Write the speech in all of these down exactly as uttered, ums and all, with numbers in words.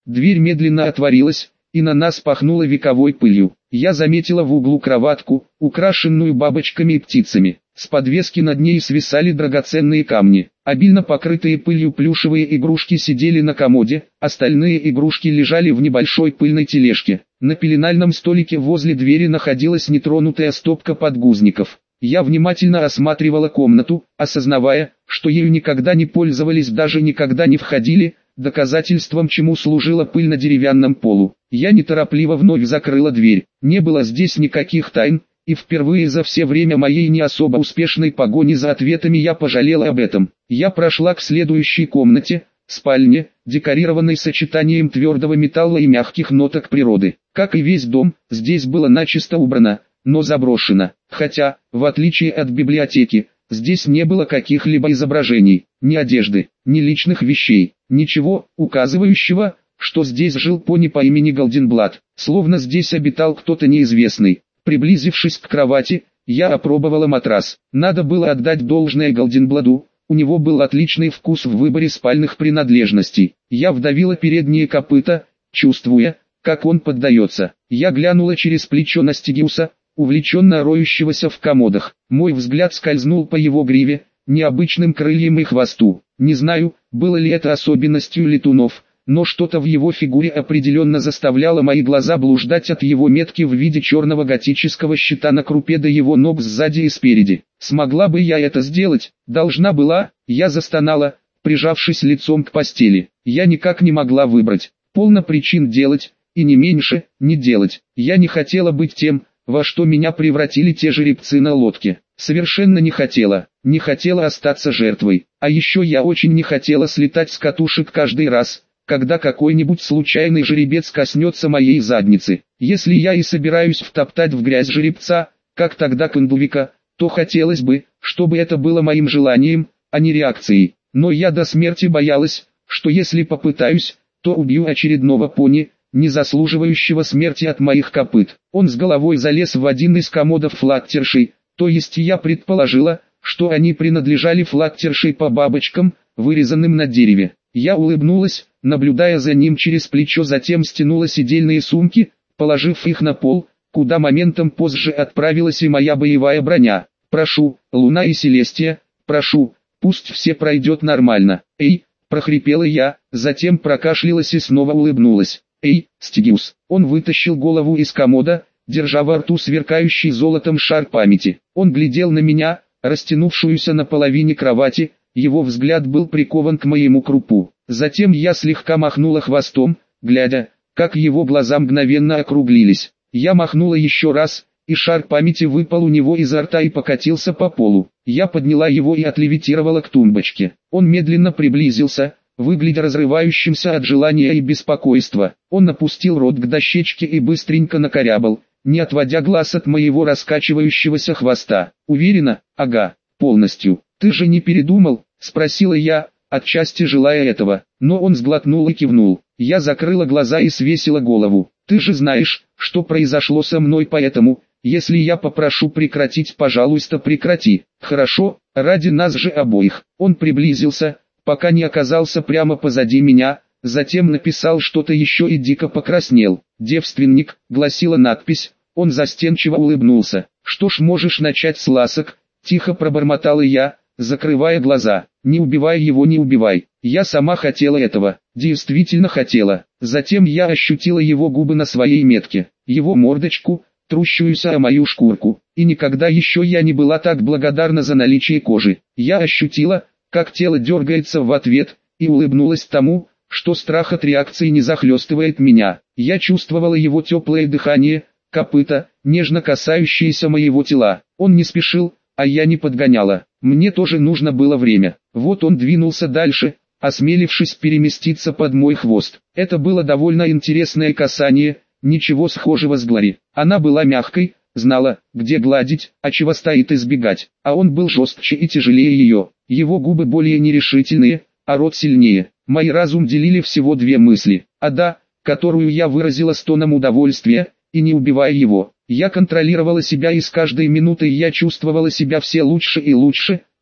Дверь медленно отворилась, и на нас пахнуло вековой пылью. Я заметила в углу кроватку, украшенную бабочками и птицами. С подвески над ней свисали драгоценные камни. Обильно покрытые пылью плюшевые игрушки сидели на комоде, остальные игрушки лежали в небольшой пыльной тележке. На пеленальном столике возле двери находилась нетронутая стопка подгузников. Я внимательно осматривала комнату, осознавая, что ею никогда не пользовались, даже никогда не входили, доказательством чему служила пыль на деревянном полу. Я неторопливо вновь закрыла дверь. Не было здесь никаких тайн, и впервые за все время моей не особо успешной погони за ответами я пожалела об этом. Я прошла к следующей комнате, спальне, декорированной сочетанием твердого металла и мягких ноток природы. Как и весь дом, здесь было начисто убрано, но заброшено. Хотя, в отличие от библиотеки, здесь не было каких-либо изображений, ни одежды, ни личных вещей, ничего, указывающего, что здесь жил пони по имени Голденблат, словно здесь обитал кто-то неизвестный. Приблизившись к кровати, я опробовала матрас. Надо было отдать должное Голденбладу, у него был отличный вкус в выборе спальных принадлежностей. Я вдавила передние копыта, чувствуя, как он поддается. Я глянула через плечо на Стигиуса, увлеченно роющегося в комодах. Мой взгляд скользнул по его гриве, необычным крыльям и хвосту. Не знаю, было ли это особенностью летунов, но что-то в его фигуре определенно заставляло мои глаза блуждать от его метки в виде черного готического щита на крупе до его ног сзади и спереди. Смогла бы я это сделать? Должна была. Я застонала, прижавшись лицом к постели. Я никак не могла выбрать. Полно причин делать, и не меньше, не делать. Я не хотела быть тем, во что меня превратили те жеребцы на лодке. Совершенно не хотела. Не хотела остаться жертвой. А еще я очень не хотела слетать с катушек каждый раз, когда какой-нибудь случайный жеребец коснется моей задницы. Если я и собираюсь втоптать в грязь жеребца, как тогда Кондувика, то хотелось бы, чтобы это было моим желанием, а не реакцией. Но я до смерти боялась, что если попытаюсь, то убью очередного пони, не заслуживающего смерти от моих копыт. Он с головой залез в один из комодов флаттершей, то есть я предположила, что они принадлежали флаттершей по бабочкам, вырезанным на дереве. Я улыбнулась, наблюдая за ним через плечо, затем стянула сидельные сумки, положив их на пол, куда моментом позже отправилась и моя боевая броня. «Прошу, Луна и Селестия, прошу, пусть все пройдет нормально». «Эй!» – прохрипела я, затем прокашлялась и снова улыбнулась. «Эй, Стигиус!» Он вытащил голову из комода, держа во рту сверкающий золотом шар памяти. Он глядел на меня, растянувшуюся на половине кровати, его взгляд был прикован к моему крупу. Затем я слегка махнула хвостом, глядя, как его глаза мгновенно округлились. Я махнула еще раз, и шар памяти выпал у него изо рта и покатился по полу. Я подняла его и отлевитировала к тумбочке. Он медленно приблизился, выглядя разрывающимся от желания и беспокойства. Он опустил рот к дощечке и быстренько накорябал, не отводя глаз от моего раскачивающегося хвоста. «Уверена? Ага, полностью. Ты же не передумал?» – спросила я, отчасти желая этого, но он сглотнул и кивнул. Я закрыла глаза и свесила голову. «Ты же знаешь, что произошло со мной, поэтому, если я попрошу прекратить, пожалуйста, прекрати. Хорошо, ради нас же обоих». Он приблизился, пока не оказался прямо позади меня, затем написал что-то еще и дико покраснел. «Девственник», — гласила надпись. Он застенчиво улыбнулся. «Что ж, можешь начать с ласок», — тихо пробормотала я, закрывая глаза. «Не убивай его, не убивай. Я сама хотела этого, действительно хотела». Затем я ощутила его губы на своей метке, его мордочку, трущуюся о мою шкурку. И никогда еще я не была так благодарна за наличие кожи. Я ощутила, как тело дергается в ответ, и улыбнулась тому, что страх от реакции не захлестывает меня. Я чувствовала его теплое дыхание, копыта, нежно касающиеся моего тела. Он не спешил, а я не подгоняла. Мне тоже нужно было время. Вот он двинулся дальше, осмелившись переместиться под мой хвост. Это было довольно интересное касание, ничего схожего с Глори. Она была мягкой, знала, где гладить, а чего стоит избегать. А он был жестче и тяжелее ее. Его губы более нерешительные, а рот сильнее. Мой разум делили всего две мысли. Одна, которую я выразила стоном удовольствия, и не убивая его. Я контролировала себя, и с каждой минутой я чувствовала себя все лучше и лучше,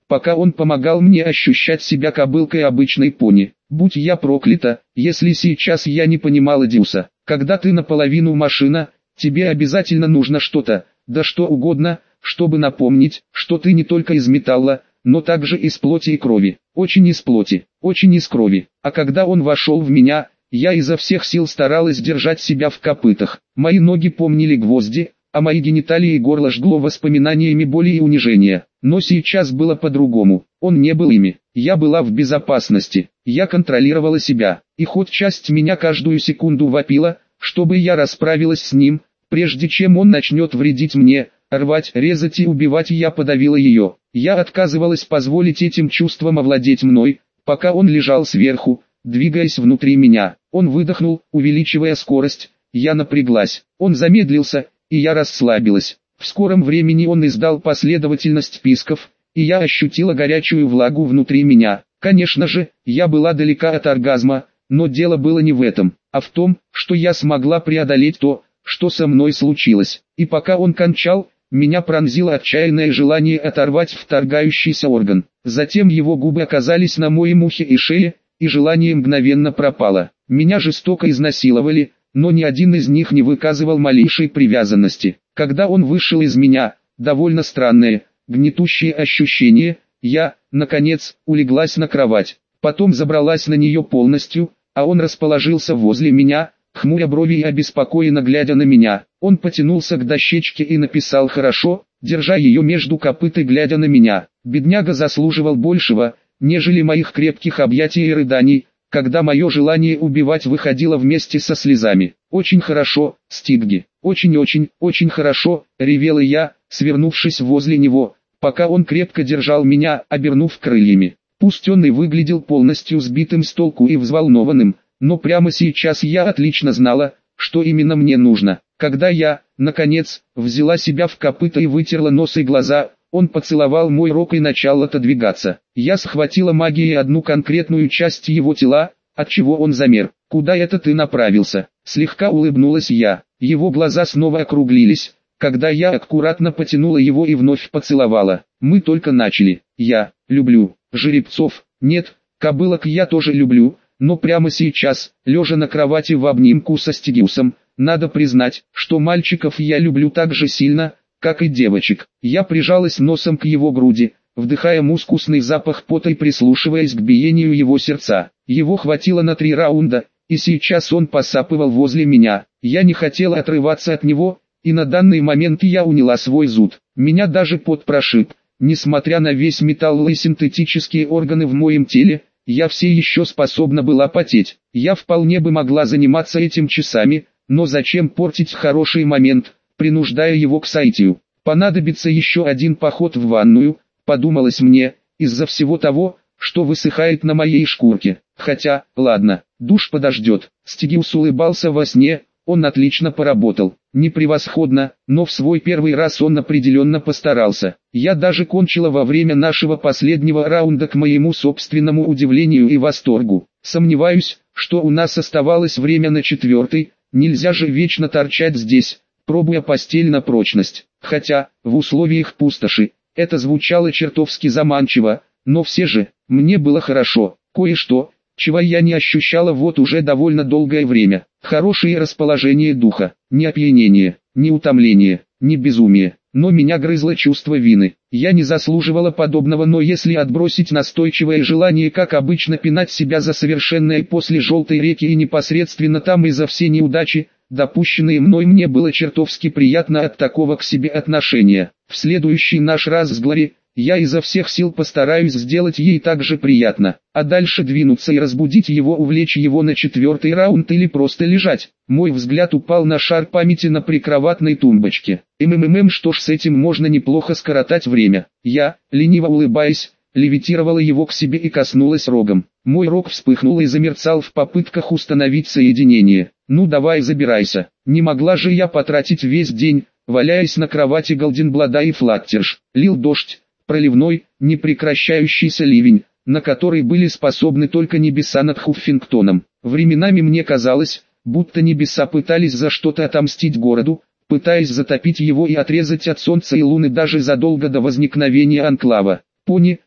пока он помогал мне ощущать себя кобылкой обычной пони. Будь я проклята, если сейчас я не понимала Дюса. Когда ты наполовину машина, тебе обязательно нужно что-то, да что угодно, чтобы напомнить, что ты не только из металла, но также из плоти и крови. Очень из плоти, очень из крови. А когда он вошел в меня, я изо всех сил старалась держать себя в копытах. Мои ноги помнили гвозди, а мои гениталии и горло жгло воспоминаниями боли и унижения. Но сейчас было по-другому. Он не был ими. Я была в безопасности. Я контролировала себя. И хоть часть меня каждую секунду вопила, чтобы я расправилась с ним, прежде чем он начнет вредить мне, рвать, резать и убивать, я подавила ее. Я отказывалась позволить этим чувствам овладеть мной, пока он лежал сверху, двигаясь внутри меня. Он выдохнул, увеличивая скорость. Я напряглась. Он замедлился, и я расслабилась. В скором времени он издал последовательность писков, и я ощутила горячую влагу внутри меня. Конечно же, я была далека от оргазма, но дело было не в этом, а в том, что я смогла преодолеть то, что со мной случилось. И пока он кончал, меня пронзило отчаянное желание оторвать вторгающийся орган. Затем его губы оказались на моем ухе и шее, и желание мгновенно пропало. Меня жестоко изнасиловали, но ни один из них не выказывал малейшей привязанности. Когда он вышел из меня, довольно странное, гнетущее ощущение, я, наконец, улеглась на кровать. Потом забралась на нее полностью, а он расположился возле меня, хмуря брови и обеспокоенно глядя на меня. Он потянулся к дощечке и написал «хорошо», держа ее между копыт и глядя на меня. Бедняга заслуживал большего, нежели моих крепких объятий и рыданий, когда мое желание убивать выходило вместе со слезами. «Очень хорошо, Стигги, очень-очень, очень хорошо», — ревела я, свернувшись возле него, пока он крепко держал меня, обернув крыльями. Пусть он и выглядел полностью сбитым с толку и взволнованным, но прямо сейчас я отлично знала, что именно мне нужно. Когда я, наконец, взяла себя в копыта и вытерла нос и глаза, он поцеловал мой рог и начал отодвигаться. Я схватила магией одну конкретную часть его тела, отчего он замер. «Куда это ты направился?» Слегка улыбнулась я. Его глаза снова округлились, когда я аккуратно потянула его и вновь поцеловала. «Мы только начали. Я люблю жеребцов. Нет, кобылок я тоже люблю, но прямо сейчас, лежа на кровати в обнимку со Стигиусом, надо признать, что мальчиков я люблю так же сильно, как и девочек». Я прижалась носом к его груди, вдыхая мускусный запах пота и прислушиваясь к биению его сердца. Его хватило на три раунда, и сейчас он посапывал возле меня. Я не хотела отрываться от него, и на данный момент я уняла свой зуд. Меня даже пот прошиб. Несмотря на весь металл и синтетические органы в моем теле, я все еще способна была потеть. Я вполне бы могла заниматься этим часами, но зачем портить хороший момент, принуждая его к соитию? Понадобится еще один поход в ванную, подумалось мне, из-за всего того, что высыхает на моей шкурке. Хотя, ладно, душ подождет. Стигиус улыбался во сне, он отлично поработал. Не превосходно, но в свой первый раз он определенно постарался. Я даже кончила во время нашего последнего раунда к моему собственному удивлению и восторгу. Сомневаюсь, что у нас оставалось время на четвертый, нельзя же вечно торчать здесь, пробуя постель на прочность. Хотя, в условиях пустоши, это звучало чертовски заманчиво, но все же, мне было хорошо. Кое-что, чего я не ощущала вот уже довольно долгое время. Хорошее расположение духа, не опьянение, не утомление, не безумие. Но меня грызло чувство вины. Я не заслуживала подобного, но если отбросить настойчивое желание, как обычно, пинать себя за совершенное после желтой реки и непосредственно там и за все неудачи, допущенные мной, мне было чертовски приятно от такого к себе отношения. В следующий наш раз с Глори, я изо всех сил постараюсь сделать ей так же приятно, а дальше двинуться и разбудить его, увлечь его на четвертый раунд или просто лежать. Мой взгляд упал на шар памяти на прикроватной тумбочке. МММ, что ж, с этим можно неплохо скоротать время. Я, лениво улыбаясь, левитировала его к себе и коснулась рогом. Мой рог вспыхнул и замерцал в попытках установить соединение. «Ну давай, забирайся». Не могла же я потратить весь день, валяясь на кровати Голденблада и Флаттерш. Лил дождь, проливной, непрекращающийся ливень, на который были способны только небеса над Хуффингтоном. Временами мне казалось, будто небеса пытались за что-то отомстить городу, пытаясь затопить его и отрезать от солнца и луны даже задолго до возникновения анклава. Пони,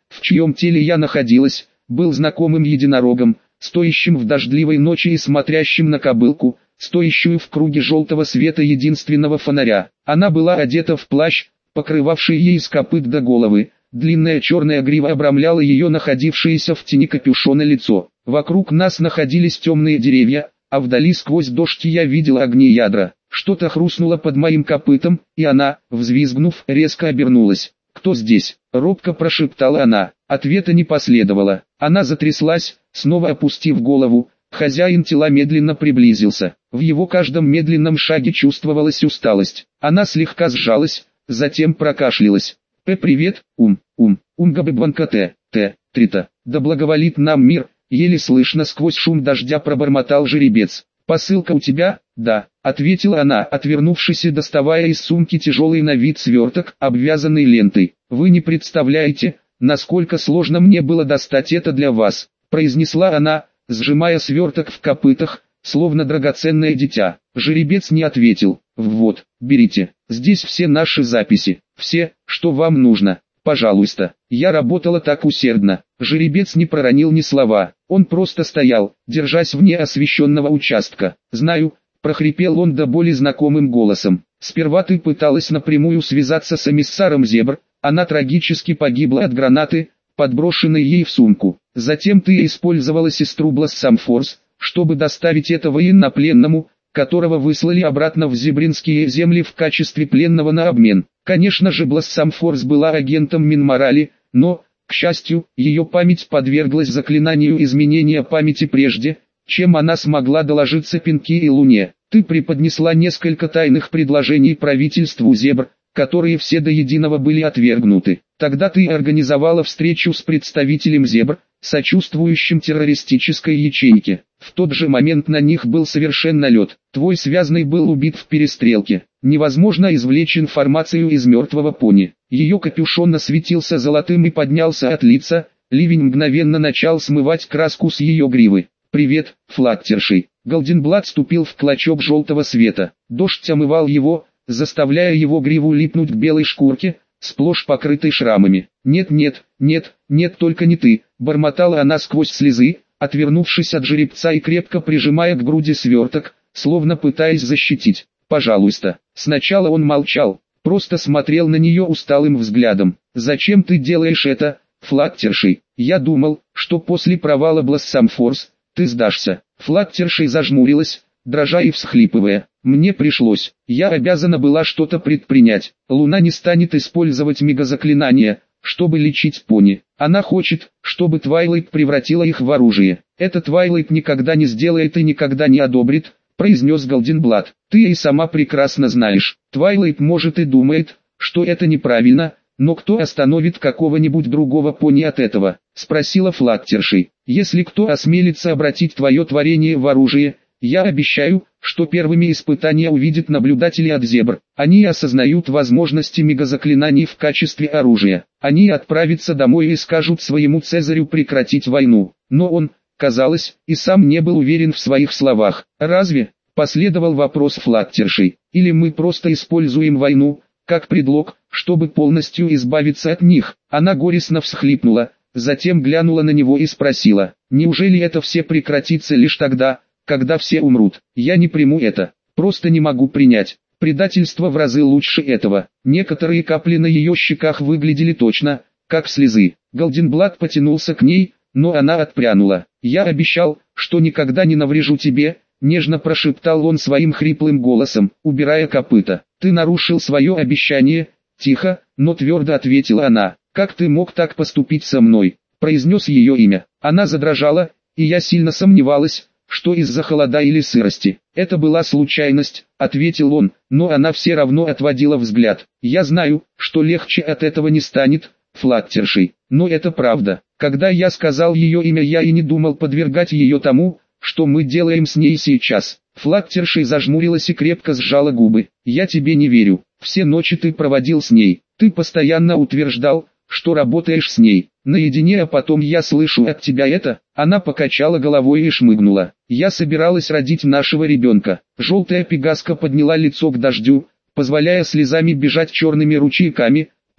в чьем теле я находилась, был знакомым единорогом, стоящим в дождливой ночи и смотрящим на кобылку, стоящую в круге желтого света единственного фонаря. Она была одета в плащ, покрывавший ей с копыт до головы, длинная черная грива обрамляла ее находившееся в тени капюшона лицо. Вокруг нас находились темные деревья, а вдали сквозь дождь я видела огни ядра. Что-то хрустнуло под моим копытом, и она, взвизгнув, резко обернулась. «Кто здесь?» — робко прошептала она. Ответа не последовало. Она затряслась, снова опустив голову. Хозяин тела медленно приблизился. В его каждом медленном шаге чувствовалась усталость. Она слегка сжалась, затем прокашлялась. «П. Привет, ум, ум, умгабыбанка т, т, трита. Да благоволит нам мир», еле слышно сквозь шум дождя пробормотал жеребец. «Посылка у тебя?» «Да», — ответила она, отвернувшись и доставая из сумки тяжелый на вид сверток, обвязанный лентой. «Вы не представляете, насколько сложно мне было достать это для вас», — произнесла она, сжимая сверток в копытах, словно драгоценное дитя. Жеребец не ответил. «Вот, берите, здесь все наши записи, все, что вам нужно, пожалуйста». Я работала так усердно. Жеребец не проронил ни слова, он просто стоял, держась вне освещенного участка. «Знаю», — прохрипел он до боли знакомым голосом. «Сперва ты пыталась напрямую связаться с эмиссаром Зебр, она трагически погибла от гранаты, подброшенной ей в сумку. Затем ты использовала сестру Блассамфорс, чтобы доставить это военнопленному, которого выслали обратно в Зебринские земли в качестве пленного на обмен. Конечно же, Блассамфорс была агентом Минморали, но, к счастью, ее память подверглась заклинанию изменения памяти прежде, чем она смогла доложиться Пинки и Луне. Ты преподнесла несколько тайных предложений правительству Зебр, которые все до единого были отвергнуты. Тогда ты организовала встречу с представителем Зебр, сочувствующим террористической ячейке. В тот же момент на них был совершен налет. Твой связанный был убит в перестрелке. Невозможно извлечь информацию из мертвого пони. Ее капюшон осветился золотым и поднялся от лица, ливень мгновенно начал смывать краску с ее гривы. «Привет, Флаттерши». Голденблат ступил в клочок желтого света. Дождь омывал его, заставляя его гриву липнуть к белой шкурке, сплошь покрытой шрамами. «Нет, нет, нет, нет, только не ты», — бормотала она сквозь слезы, отвернувшись от жеребца и крепко прижимая к груди сверток, словно пытаясь защитить. «Пожалуйста». Сначала он молчал, просто смотрел на нее усталым взглядом. «Зачем ты делаешь это, Флаттерши? Я думал, что после провала Блассамфорс, ты сдашься». Флаттерши зажмурилась, дрожа и всхлипывая. «Мне пришлось, я обязана была что-то предпринять. Луна не станет использовать мегазаклинания, чтобы лечить пони. Она хочет, чтобы Твайлайт превратила их в оружие. Это Твайлайт никогда не сделает и никогда не одобрит», произнес Голденблат. «Ты и сама прекрасно знаешь, Твайлайт может и думает, что это неправильно, но кто остановит какого-нибудь другого пони от этого?» Спросила Флаттерши. «Если кто осмелится обратить твое творение в оружие, я обещаю, что первыми испытания увидят наблюдатели от Зебр. Они осознают возможности мегазаклинаний в качестве оружия. Они отправятся домой и скажут своему Цезарю прекратить войну». Но он, казалось, и сам не был уверен в своих словах. «Разве?» — последовал вопрос Флаттерши. «Или мы просто используем войну, как предлог, чтобы полностью избавиться от них?» Она горестно всхлипнула, затем глянула на него и спросила: «Неужели это все прекратится лишь тогда, когда все умрут?» «Я не приму это, просто не могу принять. Предательство в разы лучше этого». Некоторые капли на ее щеках выглядели точно, как слезы. Голденблат потянулся к ней, но она отпрянула. «Я обещал, что никогда не наврежу тебе», — нежно прошептал он своим хриплым голосом, убирая копыта. «Ты нарушил свое обещание», — тихо, но твердо ответила она. «Как ты мог так поступить со мной?» Произнес ее имя. Она задрожала, и я сильно сомневалась, что из-за холода или сырости. «Это была случайность», — ответил он, но она все равно отводила взгляд. «Я знаю, что легче от этого не станет, Флаттерши, но это правда. Когда я сказал ее имя, я и не думал подвергать ее тому, что мы делаем с ней сейчас». Флаттерши зажмурилась и крепко сжала губы. «Я тебе не верю. Все ночи ты проводил с ней. Ты постоянно утверждал, что работаешь с ней. Наедине, а потом я слышу от тебя это». Она покачала головой и шмыгнула. «Я собиралась родить нашего ребенка». Желтая пегаска подняла лицо к дождю, позволяя слезами бежать черными ручейками,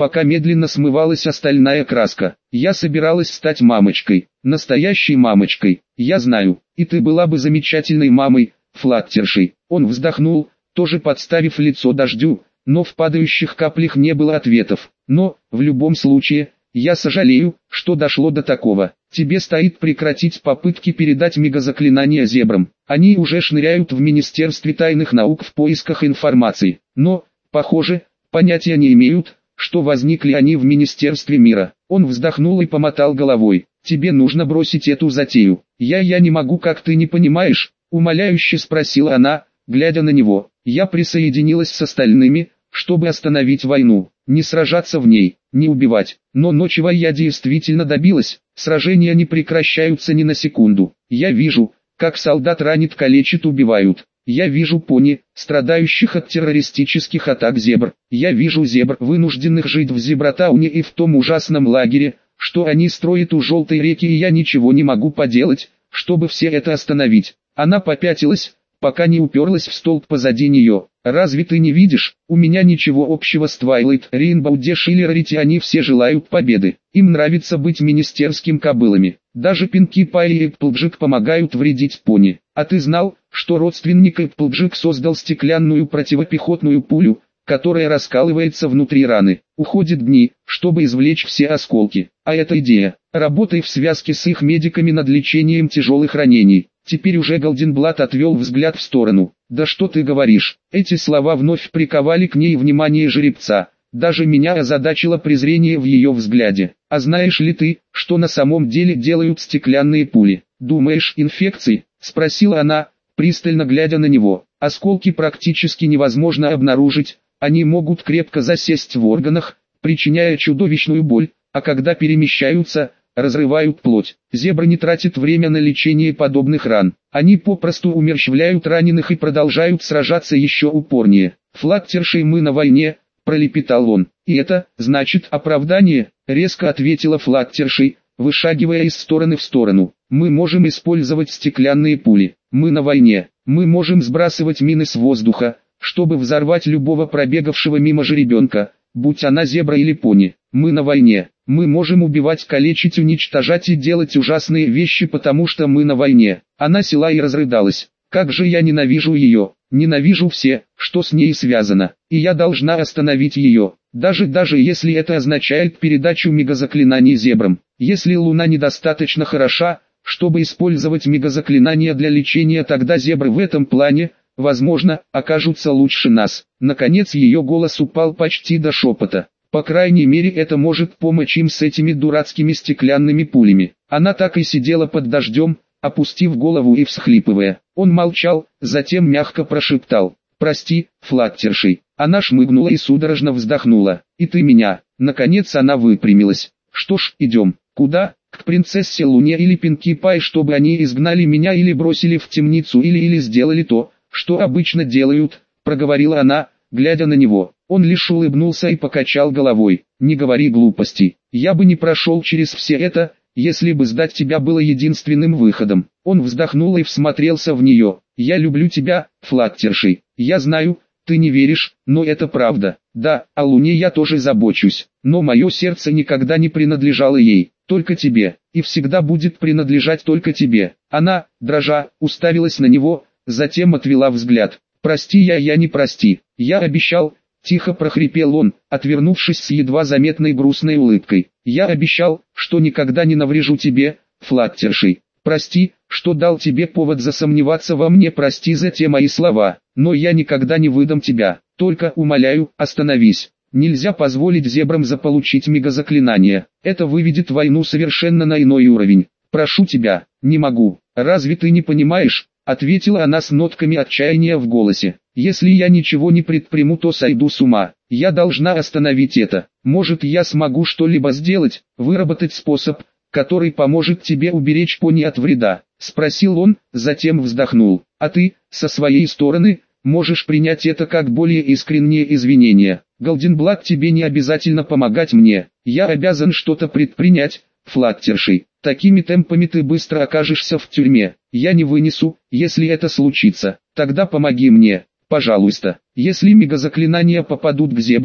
пока медленно смывалась остальная краска. Я собиралась стать мамочкой, настоящей мамочкой, я знаю, и ты была бы замечательной мамой, Флаттершей. Он вздохнул, тоже подставив лицо дождю, но в падающих каплях не было ответов. Но, в любом случае, я сожалею, что дошло до такого. Тебе стоит прекратить попытки передать мегазаклинания зебрам. Они уже шныряют в Министерстве тайных наук в поисках информации. Но, похоже, понятия не имеют, что возникли они в Министерстве мира. Он вздохнул и помотал головой. Тебе нужно бросить эту затею. Я я не могу, как ты не понимаешь, умоляюще спросила она, глядя на него. Я присоединилась с остальными, чтобы остановить войну, не сражаться в ней, не убивать. Но ночью я действительно добилась, сражения не прекращаются ни на секунду. Я вижу, как солдат ранит, калечит, убивают. Я вижу пони, страдающих от террористических атак зебр. Я вижу зебр, вынужденных жить в Зебратауне и в том ужасном лагере, что они строят у Желтой реки, и я ничего не могу поделать, чтобы все это остановить. Она попятилась, пока не уперлась в столб позади нее. Разве ты не видишь, у меня ничего общего с Твайлайт, Рейнбоу Дэш или Рарити, они все желают победы. Им нравится быть министерским кобылами. Даже Пинки Пай и Эпплджек помогают вредить пони. А ты знал, что родственник Эпплджек создал стеклянную противопехотную пулю, которая раскалывается внутри раны. Уходят дни, чтобы извлечь все осколки. А эта идея, работай в связке с их медиками над лечением тяжелых ранений. Теперь уже Голденблат отвел взгляд в сторону. «Да что ты говоришь?» Эти слова вновь приковали к ней внимание жеребца. Даже меня озадачило презрение в ее взгляде. «А знаешь ли ты, что на самом деле делают стеклянные пули?» «Думаешь, инфекции?» — спросила она, пристально глядя на него. «Осколки практически невозможно обнаружить, они могут крепко засесть в органах, причиняя чудовищную боль, а когда перемещаются, разрывают плоть. Зебры не тратят время на лечение подобных ран. Они попросту умерщвляют раненых и продолжают сражаться еще упорнее. Флаттершей мы на войне», — пролепетал он. «И это, значит, оправдание?» — резко ответила Флаттершей, вышагивая из стороны в сторону. «Мы можем использовать стеклянные пули. Мы на войне. Мы можем сбрасывать мины с воздуха, чтобы взорвать любого пробегавшего мимо жеребенка, будь она зебра или пони. Мы на войне. Мы можем убивать, калечить, уничтожать и делать ужасные вещи, потому что мы на войне». Она села и разрыдалась. «Как же я ненавижу ее, ненавижу все, что с ней связано, и я должна остановить ее, даже даже если это означает передачу мегазаклинаний зебрам. Если Луна недостаточно хороша, чтобы использовать мегазаклинания для лечения, тогда зебры в этом плане, возможно, окажутся лучше нас». Наконец ее голос упал почти до шепота. «По крайней мере, это может помочь им с этими дурацкими стеклянными пулями». Она так и сидела под дождем, опустив голову и всхлипывая. Он молчал, затем мягко прошептал: «Прости, Флаттершей». Она шмыгнула и судорожно вздохнула. «И ты меня». Наконец она выпрямилась. «Что ж, идем». «Куда?» «К принцессе Луне или Пинки Пай, чтобы они изгнали меня или бросили в темницу или или сделали то, что обычно делают», — проговорила она, глядя на него. Он лишь улыбнулся и покачал головой. «Не говори глупостей. Я бы не прошел через все это, если бы сдать тебя было единственным выходом». Он вздохнул и всмотрелся в нее. «Я люблю тебя, Флаттершей. Я знаю, ты не веришь, но это правда. Да, о Луне я тоже забочусь, но мое сердце никогда не принадлежало ей, только тебе, и всегда будет принадлежать только тебе». Она, дрожа, уставилась на него, затем отвела взгляд. «Прости, я я не прости. Я обещал», — тихо прохрипел он, отвернувшись с едва заметной грустной улыбкой. «Я обещал, что никогда не наврежу тебе, Флаттершей. Прости, что дал тебе повод засомневаться во мне, прости за те мои слова, но я никогда не выдам тебя. Только, умоляю, остановись. Нельзя позволить зебрам заполучить мегазаклинание. Это выведет войну совершенно на иной уровень. Прошу тебя». «Не могу. Разве ты не понимаешь?» — ответила она с нотками отчаяния в голосе. «Если я ничего не предприму, то сойду с ума. Я должна остановить это. Может, я смогу что-либо сделать, выработать способ, который поможет тебе уберечь пони от вреда?» — спросил он, затем вздохнул. «А ты, со своей стороны, можешь принять это как более искренние извинения. Голденблат, тебе не обязательно помогать мне. Я обязан что-то предпринять, Флаттершей. Такими темпами ты быстро окажешься в тюрьме. Я не вынесу, если это случится. Тогда помоги мне, пожалуйста. Если мегазаклинания попадут к зебрам,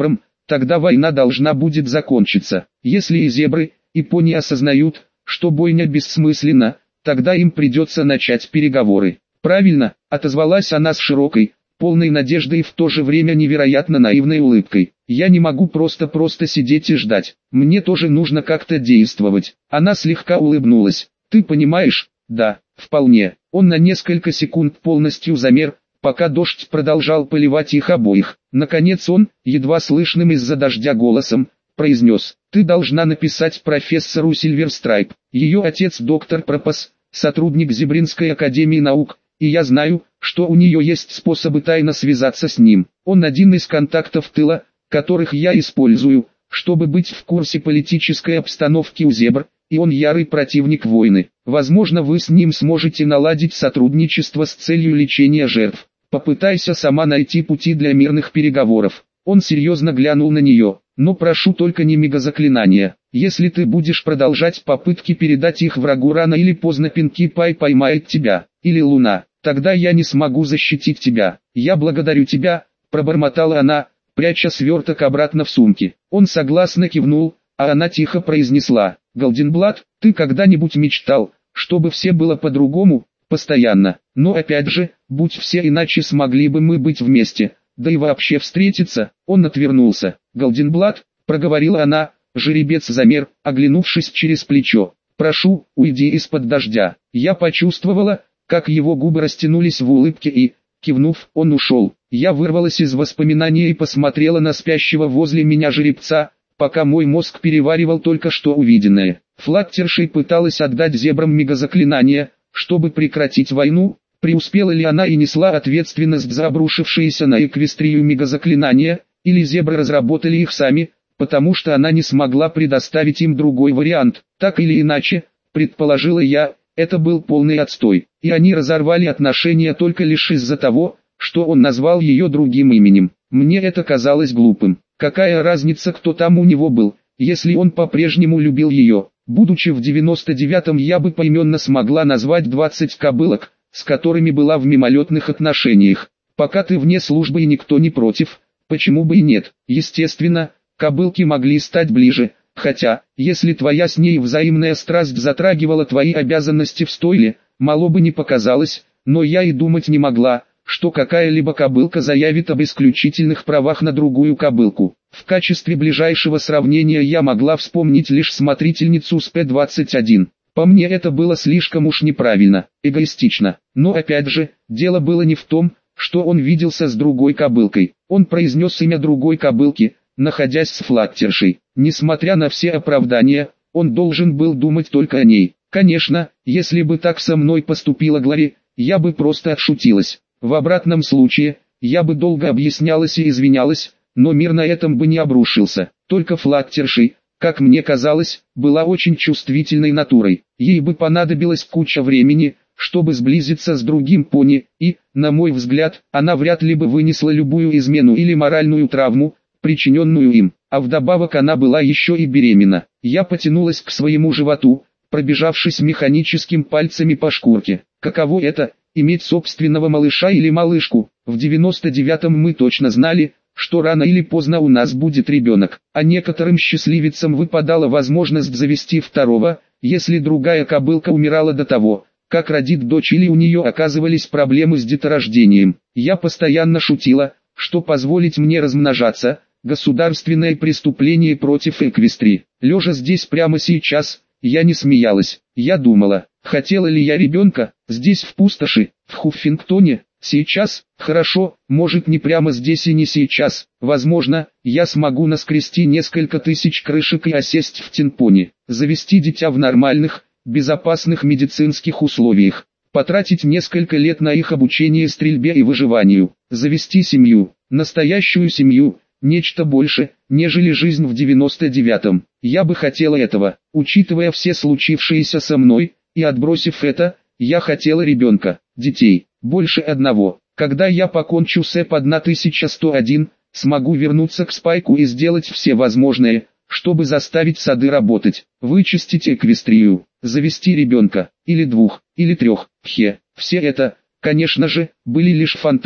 тогда война должна будет закончиться. Если и зебры, и пони осознают, что бойня бессмысленна, тогда им придется начать переговоры. Правильно, отозвалась она с широкой, полной надежды и в то же время невероятно наивной улыбкой. Я не могу просто-просто сидеть и ждать. Мне тоже нужно как-то действовать. Она слегка улыбнулась. Ты понимаешь? Да, вполне. Он на несколько секунд полностью замер, пока дождь продолжал поливать их обоих. Наконец он, едва слышным из-за дождя голосом, произнес: «Ты должна написать профессору Сильверстрайп. Ее отец доктор Пропас, сотрудник Зебринской академии наук, и я знаю, что у нее есть способы тайно связаться с ним. Он один из контактов тыла, которых я использую, чтобы быть в курсе политической обстановки у зебр, и он ярый противник войны. Возможно, вы с ним сможете наладить сотрудничество с целью лечения жертв. Попытайся сама найти пути для мирных переговоров». Он серьезно глянул на нее. «Но прошу только не мегазаклинания. Если ты будешь продолжать попытки передать их врагу, рано или поздно Пинки Пай поймает тебя, или Луна, тогда я не смогу защитить тебя. Я благодарю тебя», пробормотала она, пряча сверток обратно в сумке. Он согласно кивнул, а она тихо произнесла: «Голденблат, ты когда-нибудь мечтал, чтобы все было по-другому?» «Постоянно. Но опять же, будь все иначе, смогли бы мы быть вместе, да и вообще встретиться?» Он отвернулся. «Голденблат», проговорила она, жеребец замер, оглянувшись через плечо. «Прошу, уйди из-под дождя». Я почувствовала, как его губы растянулись в улыбке и, кивнув, он ушел. Я вырвалась из воспоминания и посмотрела на спящего возле меня жеребца, пока мой мозг переваривал только что увиденное. Флаттершей пыталась отдать зебрам мегазаклинание, чтобы прекратить войну. Преуспела ли она и несла ответственность за обрушившиеся на Эквестрию мегазаклинания, или зебры разработали их сами, потому что она не смогла предоставить им другой вариант. Так или иначе, предположила я, это был полный отстой, и они разорвали отношения только лишь из-за того, что он назвал ее другим именем. Мне это казалось глупым. Какая разница, кто там у него был, если он по-прежнему любил ее? Будучи в девяносто девятом, я бы поименно смогла назвать двадцать кобылок, с которыми была в мимолетных отношениях. Пока ты вне службы и никто не против, почему бы и нет? Естественно, кобылки могли стать ближе, хотя, если твоя с ней взаимная страсть затрагивала твои обязанности в стойле, мало бы не показалось, но я и думать не могла, что какая-либо кобылка заявит об исключительных правах на другую кобылку. В качестве ближайшего сравнения я могла вспомнить лишь смотрительницу с П двадцать один. По мне это было слишком уж неправильно, эгоистично. Но опять же, дело было не в том, что он виделся с другой кобылкой. Он произнес имя другой кобылки, находясь с Флаттершей. Несмотря на все оправдания, он должен был думать только о ней. Конечно, если бы так со мной поступила Глори, я бы просто отшутилась. В обратном случае, я бы долго объяснялась и извинялась, но мир на этом бы не обрушился. Только Флаттершей, как мне казалось, была очень чувствительной натурой. Ей бы понадобилась куча времени, чтобы сблизиться с другим пони, и, на мой взгляд, она вряд ли бы вынесла любую измену или моральную травму, причиненную им. А вдобавок она была еще и беременна. Я потянулась к своему животу, пробежавшись механическим пальцами по шкурке. Каково это — иметь собственного малыша или малышку? В девяносто девятом мы точно знали, что рано или поздно у нас будет ребенок, а некоторым счастливицам выпадала возможность завести второго, если другая кобылка умирала до того, как родит дочь, или у нее оказывались проблемы с деторождением. Я постоянно шутила, что позволить мне размножаться – государственное преступление против Эквестрии. Лежа здесь прямо сейчас, я не смеялась. Я думала, хотела ли я ребенка, здесь в пустоши, в Хуффингтоне, сейчас, хорошо, может не прямо здесь и не сейчас. Возможно, я смогу наскрести несколько тысяч крышек и осесть в Тинпоне, завести дитя в нормальных, безопасных медицинских условиях, потратить несколько лет на их обучение стрельбе и выживанию, завести семью, настоящую семью, нечто больше, нежели жизнь в девяносто девятом. Я бы хотела этого, учитывая все случившееся со мной, и отбросив это, я хотела ребенка, детей, больше одного. Когда я покончу с Эп тысяча сто один, смогу вернуться к Спайку и сделать все возможное, чтобы заставить сады работать, вычистить Эквестрию, завести ребенка, или двух, или трех. Хе, все это, конечно же, были лишь фантазии.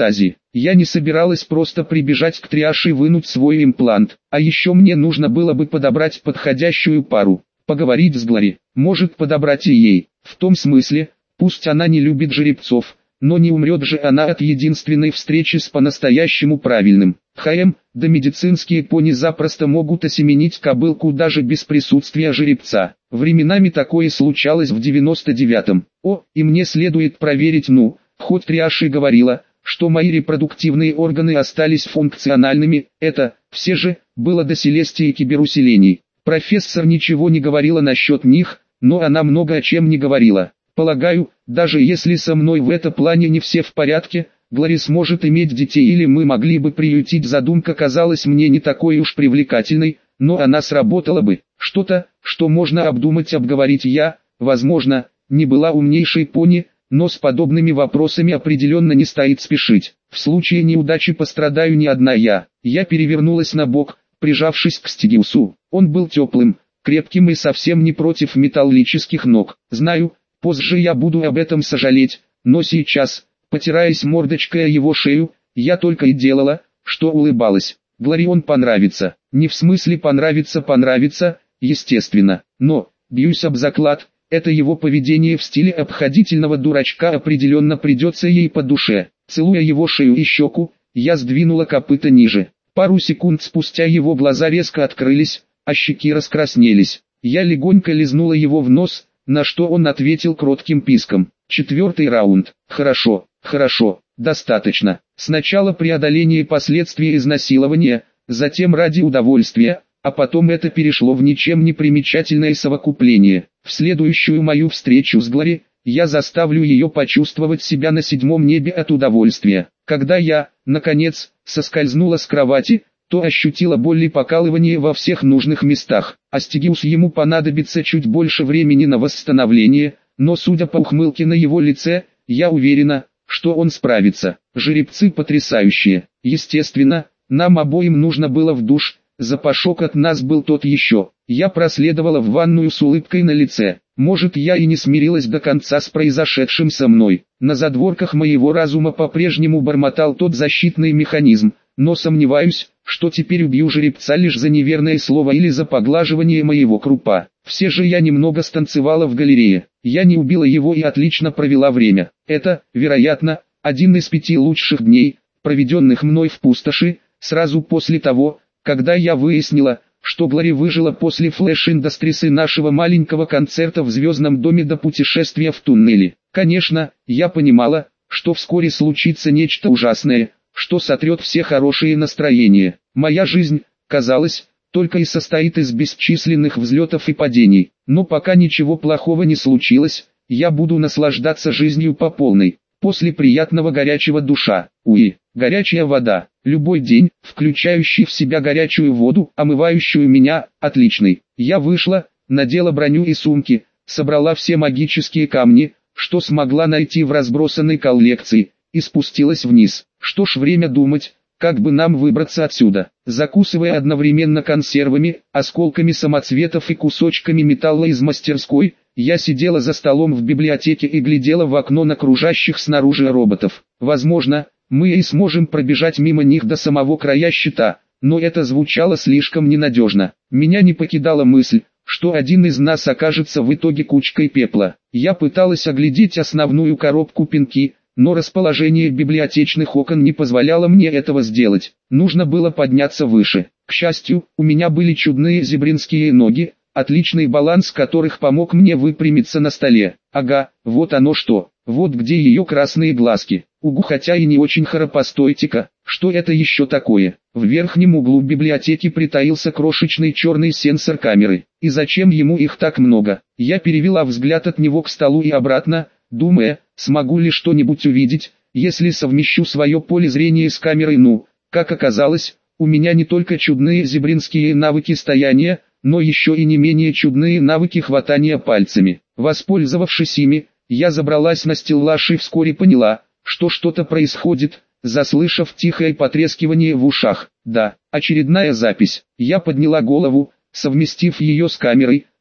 Я не собиралась просто прибежать к Триаше и вынуть свой имплант, а еще мне нужно было бы подобрать подходящую пару, поговорить с Глори, может подобрать и ей, в том смысле, пусть она не любит жеребцов, но не умрет же она от единственной встречи с по-настоящему правильным. ХМ, да медицинские пони запросто могут осеменить кобылку даже без присутствия жеребца. Временами такое случалось в девяносто девятом. О, и мне следует проверить, ну, хоть Триаше говорила, что мои репродуктивные органы остались функциональными, это, все же, было до Селестии и киберусилений. Профессор ничего не говорила насчет них, но она много о чем не говорила. Полагаю, даже если со мной в этом плане не все в порядке, Глори сможет иметь детей или мы могли бы приютить. Задумка казалась мне не такой уж привлекательной, но она сработала бы. Что-то, что можно обдумать, обговорить. Я, возможно, не была умнейшей пони, но с подобными вопросами определенно не стоит спешить. В случае неудачи пострадаю не одна я. Я перевернулась на бок, прижавшись к Стигиусу. Он был теплым, крепким и совсем не против металлических ног. Знаю, позже я буду об этом сожалеть, но сейчас, потираясь мордочкой о его шею, я только и делала, что улыбалась. Глори он понравится, не в смысле понравится понравится, естественно, но, бьюсь об заклад, это его поведение в стиле обходительного дурачка определенно придется ей по душе. Целуя его шею и щеку, я сдвинула копыта ниже. Пару секунд спустя его глаза резко открылись, а щеки раскраснелись. Я легонько лизнула его в нос, на что он ответил кротким писком. Четвертый раунд. Хорошо, хорошо, достаточно. Сначала преодоление последствий изнасилования, затем ради удовольствия, а потом это перешло в ничем не примечательное совокупление. В следующую мою встречу с Глори, я заставлю ее почувствовать себя на седьмом небе от удовольствия. Когда я, наконец, соскользнула с кровати, то ощутила боль и покалывание во всех нужных местах. Астигиус ему понадобится чуть больше времени на восстановление, но судя по ухмылке на его лице, я уверена, что он справится. Жеребцы потрясающие. Естественно, нам обоим нужно было в душ, запашок от нас был тот еще. Я проследовала в ванную с улыбкой на лице. Может, я и не смирилась до конца с произошедшим со мной. На задворках моего разума по-прежнему бормотал тот защитный механизм, но сомневаюсь, что теперь убью жеребца лишь за неверное слово или за поглаживание моего крупа. Все же я немного станцевала в галерее. Я не убила его и отлично провела время. Это, вероятно, один из пяти лучших дней, проведенных мной в пустоши, сразу после того, когда я выяснила, что Глори выжила после Flash Industries и нашего маленького концерта в Звездном доме до путешествия в туннеле. Конечно, я понимала, что вскоре случится нечто ужасное, что сотрет все хорошие настроения. Моя жизнь, казалось, только и состоит из бесчисленных взлетов и падений. Но пока ничего плохого не случилось, я буду наслаждаться жизнью по полной. После приятного горячего душа, уи, горячая вода, любой день, включающий в себя горячую воду, омывающую меня, отличный. Я вышла, надела броню и сумки, собрала все магические камни, что смогла найти в разбросанной коллекции, и спустилась вниз. Что ж, время думать, как бы нам выбраться отсюда. Закусывая одновременно консервами, осколками самоцветов и кусочками металла из мастерской, я сидела за столом в библиотеке и глядела в окно на кружащих снаружи роботов. Возможно, мы и сможем пробежать мимо них до самого края щита, но это звучало слишком ненадежно. Меня не покидала мысль, что один из нас окажется в итоге кучкой пепла. Я пыталась оглядеть основную коробку пинки, но расположение библиотечных окон не позволяло мне этого сделать. Нужно было подняться выше. К счастью, у меня были чудные зебринские ноги, отличный баланс которых помог мне выпрямиться на столе. Ага, вот оно что, вот где ее красные глазки. Угу, хотя и не очень хорошо. Что это еще такое? В верхнем углу библиотеки притаился крошечный черный сенсор камеры. И зачем ему их так много? Я перевела взгляд от него к столу и обратно, думая, смогу ли что-нибудь увидеть, если совмещу свое поле зрения с камерой. Ну, как оказалось, у меня не только чудные зебринские навыки стояния, но еще и не менее чудные навыки хватания пальцами. Воспользовавшись ими, я забралась на стеллаж и вскоре поняла, что что-то происходит, заслышав тихое потрескивание в ушах. Да, очередная запись. Я подняла голову, совместив ее с камерой,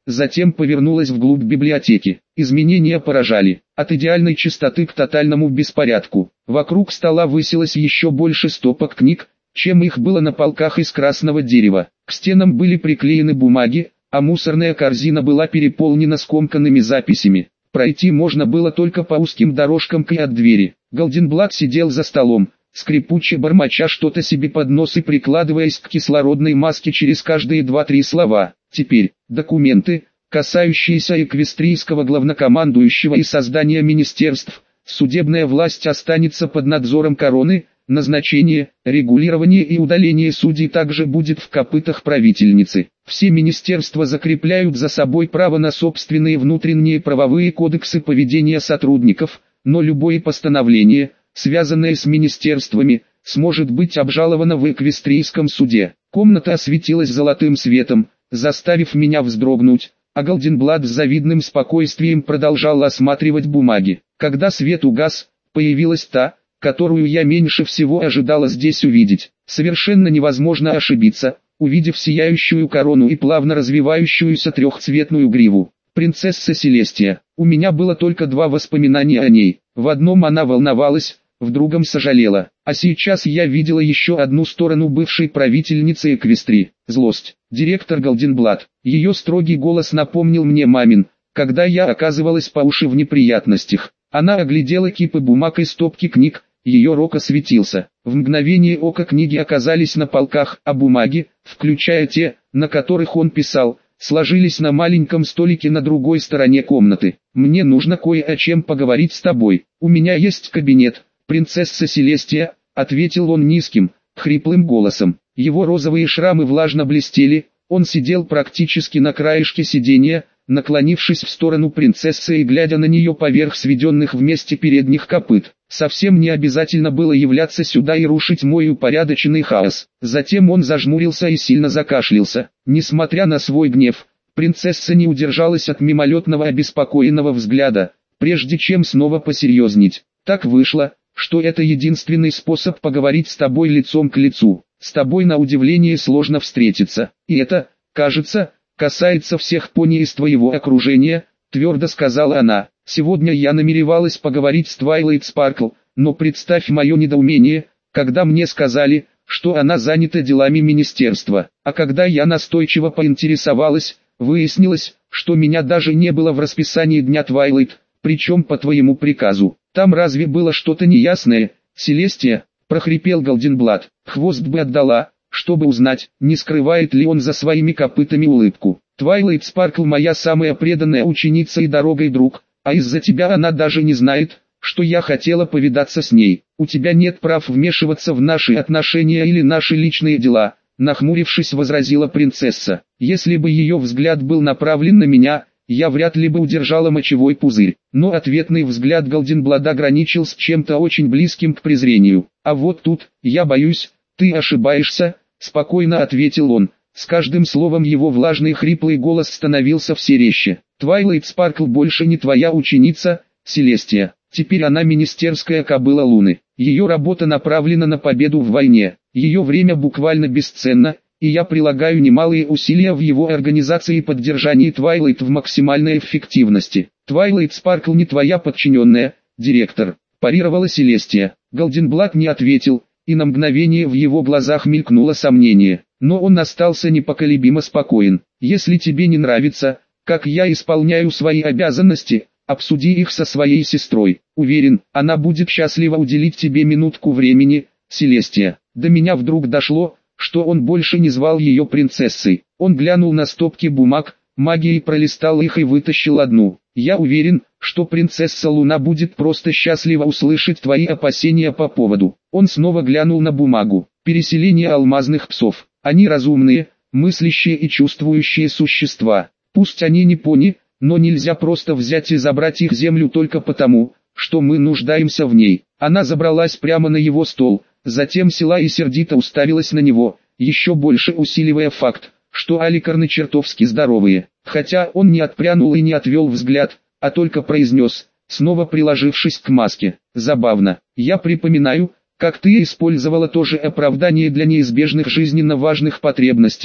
затем повернулась вглубь библиотеки. Изменения поражали. От идеальной чистоты к тотальному беспорядку. Вокруг стола высилось еще больше стопок книг, чем их было на полках из красного дерева. К стенам были приклеены бумаги, а мусорная корзина была переполнена скомканными записями. Пройти можно было только по узким дорожкам к и от двери. Голденблат сидел за столом, скрипуче бормоча что-то себе под нос и прикладываясь к кислородной маске через каждые два-три слова. Теперь, документы, касающиеся эквестрийского главнокомандующего и создания министерств, судебная власть останется под надзором короны, назначение, регулирование и удаление судей также будет в копытах правительницы. Все министерства закрепляют за собой право на собственные внутренние правовые кодексы поведения сотрудников, но любое постановление, связанное с министерствами, сможет быть обжаловано в эквестрийском суде. Комната осветилась золотым светом, заставив меня вздрогнуть, а Голденблат с завидным спокойствием продолжал осматривать бумаги. Когда свет угас, появилась та, которую я меньше всего ожидала здесь увидеть. Совершенно невозможно ошибиться, увидев сияющую корону и плавно развивающуюся трехцветную гриву. Принцесса Селестия. У меня было только два воспоминания о ней. В одном она волновалась, в другом сожалела. А сейчас я видела еще одну сторону бывшей правительницы Эквестрии. Злость. Директор Голденблат. Ее строгий голос напомнил мне мамин, когда я оказывалась по уши в неприятностях. Она оглядела кипы бумаг и стопки книг. Ее рог осветился. В мгновение ока книги оказались на полках, а бумаги, включая те, на которых он писал, сложились на маленьком столике на другой стороне комнаты. «Мне нужно кое о чем поговорить с тобой. У меня есть кабинет, принцесса Селестия», — ответил он низким, хриплым голосом. Его розовые шрамы влажно блестели, он сидел практически на краешке сиденья, наклонившись в сторону принцессы и глядя на нее поверх сведенных вместе передних копыт. Совсем не обязательно было являться сюда и рушить мой упорядоченный хаос. Затем он зажмурился и сильно закашлялся. Несмотря на свой гнев, принцесса не удержалась от мимолетного обеспокоенного взгляда, прежде чем снова посерьезнеть. Так вышло, что это единственный способ поговорить с тобой лицом к лицу. С тобой на удивление сложно встретиться. И это, кажется, касается всех пони из твоего окружения, твердо сказала она. Сегодня я намеревалась поговорить с Твайлайт Спаркл, но представь мое недоумение, когда мне сказали, что она занята делами министерства. А когда я настойчиво поинтересовалась, выяснилось, что меня даже не было в расписании дня Твайлайт, причем по твоему приказу. Там разве было что-то неясное, Селестия? Прохрипел Голденблат. Хвост бы отдала, чтобы узнать, не скрывает ли он за своими копытами улыбку. Твайлайт Спаркл моя самая преданная ученица и дорогой друг, а из-за тебя она даже не знает, что я хотела повидаться с ней. У тебя нет прав вмешиваться в наши отношения или наши личные дела, нахмурившись возразила принцесса. Если бы ее взгляд был направлен на меня, я вряд ли бы удержала мочевой пузырь. Но ответный взгляд Голденблада ограничил с чем-то очень близким к презрению. А вот тут, я боюсь, ты ошибаешься, спокойно ответил он. С каждым словом его влажный хриплый голос становился все резче. Твайлайт Спаркл больше не твоя ученица, Селестия. Теперь она министерская кобыла Луны. Ее работа направлена на победу в войне. Ее время буквально бесценно, и я прилагаю немалые усилия в его организации и поддержании Твайлайт в максимальной эффективности. Твайлайт Спаркл не твоя подчиненная, директор, парировала Селестия. Голденблат не ответил, и на мгновение в его глазах мелькнуло сомнение. Но он остался непоколебимо спокоен. Если тебе не нравится, как я исполняю свои обязанности, обсуди их со своей сестрой. Уверен, она будет счастлива уделить тебе минутку времени, Селестия. До меня вдруг дошло, что он больше не звал ее принцессой. Он глянул на стопки бумаг, магией пролистал их и вытащил одну. Я уверен, что принцесса Луна будет просто счастлива услышать твои опасения по поводу. Он снова глянул на бумагу. Переселение алмазных псов. Они разумные, мыслящие и чувствующие существа. Пусть они не пони, но нельзя просто взять и забрать их землю только потому, что мы нуждаемся в ней. Она забралась прямо на его стол, затем села и сердито уставилась на него, еще больше усиливая факт, что аликарны чертовски здоровые. Хотя он не отпрянул и не отвел взгляд, а только произнес, снова приложившись к маске. Забавно. Я припоминаю, как ты использовала то же оправдание для неизбежных жизненно важных потребностей,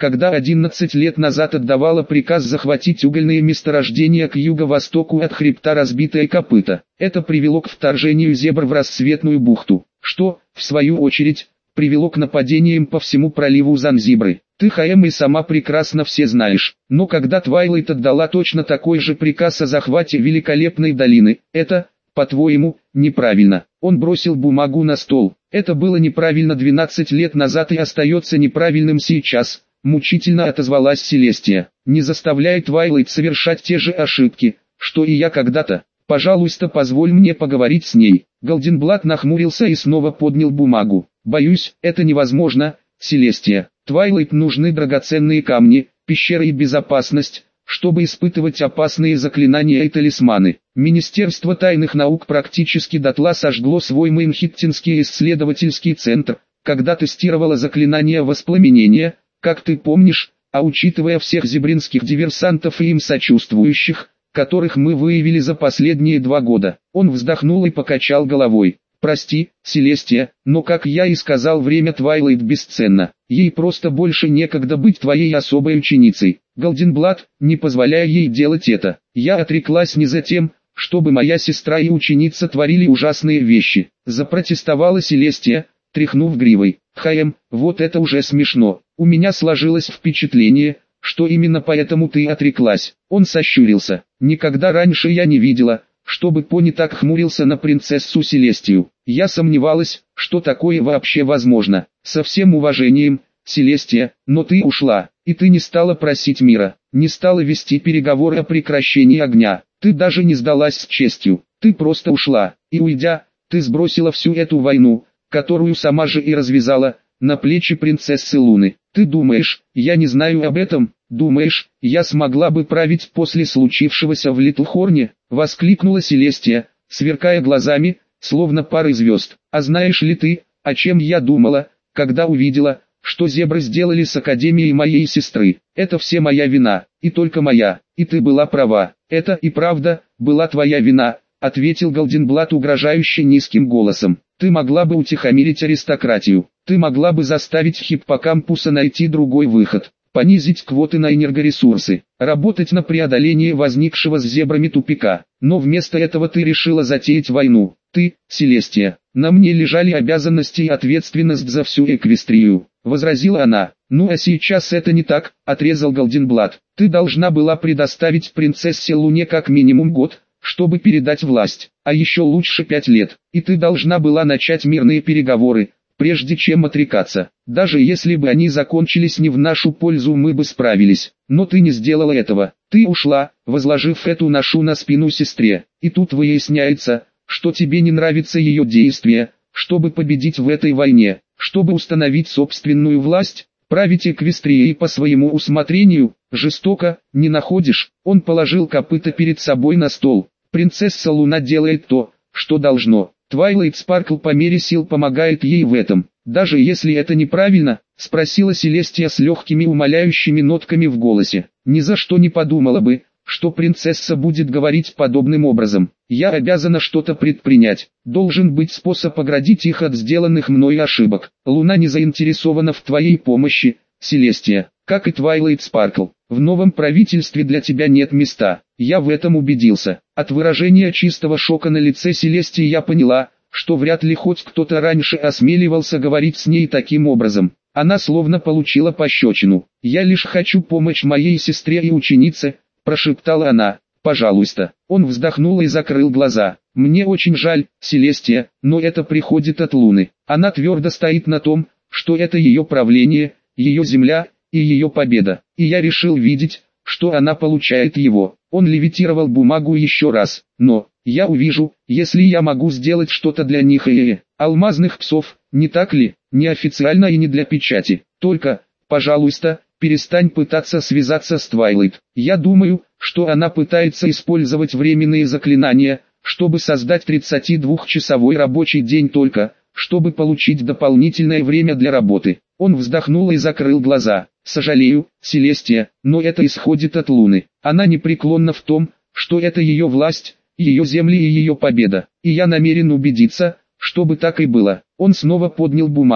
когда одиннадцать лет назад отдавала приказ захватить угольные месторождения к юго-востоку от хребта Разбитое Копыто. Это привело к вторжению зебр в Рассветную бухту, что, в свою очередь, привело к нападениям по всему проливу Занзибры. Ты, Хаэм, и сама прекрасно все знаешь. Но когда Твайлайт отдала точно такой же приказ о захвате Великолепной долины, это, по-твоему, неправильно. Он бросил бумагу на стол. Это было неправильно двенадцать лет назад и остается неправильным сейчас, мучительно отозвалась Селестия. Не заставляй Твайлайт совершать те же ошибки, что и я когда-то. Пожалуйста, позволь мне поговорить с ней. Голденблат нахмурился и снова поднял бумагу. Боюсь, это невозможно, Селестия. Твайлайт нужны драгоценные камни, пещеры и безопасность, чтобы испытывать опасные заклинания и талисманы. Министерство тайных наук практически дотла сожгло свой Мейнхиттинский исследовательский центр, когда тестировало заклинания воспламенения, как ты помнишь, а учитывая всех зебринских диверсантов и им сочувствующих, которых мы выявили за последние два года. Он вздохнул и покачал головой. Прости, Селестия, но как я и сказал, время Твайлайт бесценно. Ей просто больше некогда быть твоей особой ученицей. Голденблат, не позволяя ей делать это. Я отреклась не за тем, чтобы моя сестра и ученица творили ужасные вещи. Запротестовала Селестия, тряхнув гривой. Хаэм, вот это уже смешно. У меня сложилось впечатление, что именно поэтому ты отреклась. Он сощурился. Никогда раньше я не видела, чтобы Пони так хмурился на принцессу Селестию. Я сомневалась, что такое вообще возможно. Со всем уважением, Селестия, но ты ушла, и ты не стала просить мира, не стала вести переговоры о прекращении огня. Ты даже не сдалась с честью, ты просто ушла, и уйдя, ты сбросила всю эту войну, которую сама же и развязала, на плечи принцессы Луны. Ты думаешь, я не знаю об этом? Думаешь, я смогла бы править после случившегося в Литлхорне? Воскликнула Селестия, сверкая глазами, словно пары звезд. А знаешь ли ты, о чем я думала, когда увидела, что зебры сделали с Академией моей сестры? Это все моя вина, и только моя, и ты была права. Это и правда, была твоя вина, ответил Голденблат угрожающе низким голосом. Ты могла бы утихомирить аристократию, ты могла бы заставить Хиппокампуса найти другой выход, понизить квоты на энергоресурсы, работать на преодоление возникшего с зебрами тупика. Но вместо этого ты решила затеять войну. Ты, Селестия, на мне лежали обязанности и ответственность за всю Эквестрию, возразила она. Ну а сейчас это не так, отрезал Голденблат. Ты должна была предоставить принцессе Луне как минимум год, чтобы передать власть, а еще лучше пять лет, и ты должна была начать мирные переговоры, прежде чем отрекаться. Даже если бы они закончились не в нашу пользу, мы бы справились, но ты не сделала этого. Ты ушла, возложив эту ношу на спину сестре, и тут выясняется, что тебе не нравятся ее действия. Чтобы победить в этой войне, чтобы установить собственную власть, править Эквестрией по своему усмотрению, жестоко, не находишь? Он положил копыта перед собой на стол. Принцесса Луна делает то, что должно. Твайлайт Спаркл по мере сил помогает ей в этом. Даже если это неправильно, спросила Селестия с легкими умоляющими нотками в голосе. Ни за что не подумала бы, что принцесса будет говорить подобным образом. Я обязана что-то предпринять. Должен быть способ оградить их от сделанных мной ошибок. Луна не заинтересована в твоей помощи, Селестия, как и Твайлайт Спаркл. В новом правительстве для тебя нет места. Я в этом убедился. От выражения чистого шока на лице Селестии я поняла, что вряд ли хоть кто-то раньше осмеливался говорить с ней таким образом. Она словно получила пощечину. «Я лишь хочу помочь моей сестре и ученице», — прошептала она. «Пожалуйста». Он вздохнул и закрыл глаза. «Мне очень жаль, Селестия, но это приходит от Луны. Она твердо стоит на том, что это ее правление, ее земля и ее победа. И я решил видеть, что она получает его». Он левитировал бумагу еще раз. «Но, я увижу, если я могу сделать что-то для них и алмазных псов, не так ли? Неофициально и не для печати. Только, пожалуйста, перестань пытаться связаться с Твайлайт. Я думаю, что она пытается использовать временные заклинания, чтобы создать тридцатидвухчасовой рабочий день только, чтобы получить дополнительное время для работы». Он вздохнул и закрыл глаза. «Сожалею, Селестия, но это исходит от Луны. Она непреклонна в том, что это ее власть, ее земли и ее победа. И я намерен убедиться, чтобы так и было». Он снова поднял бумагу.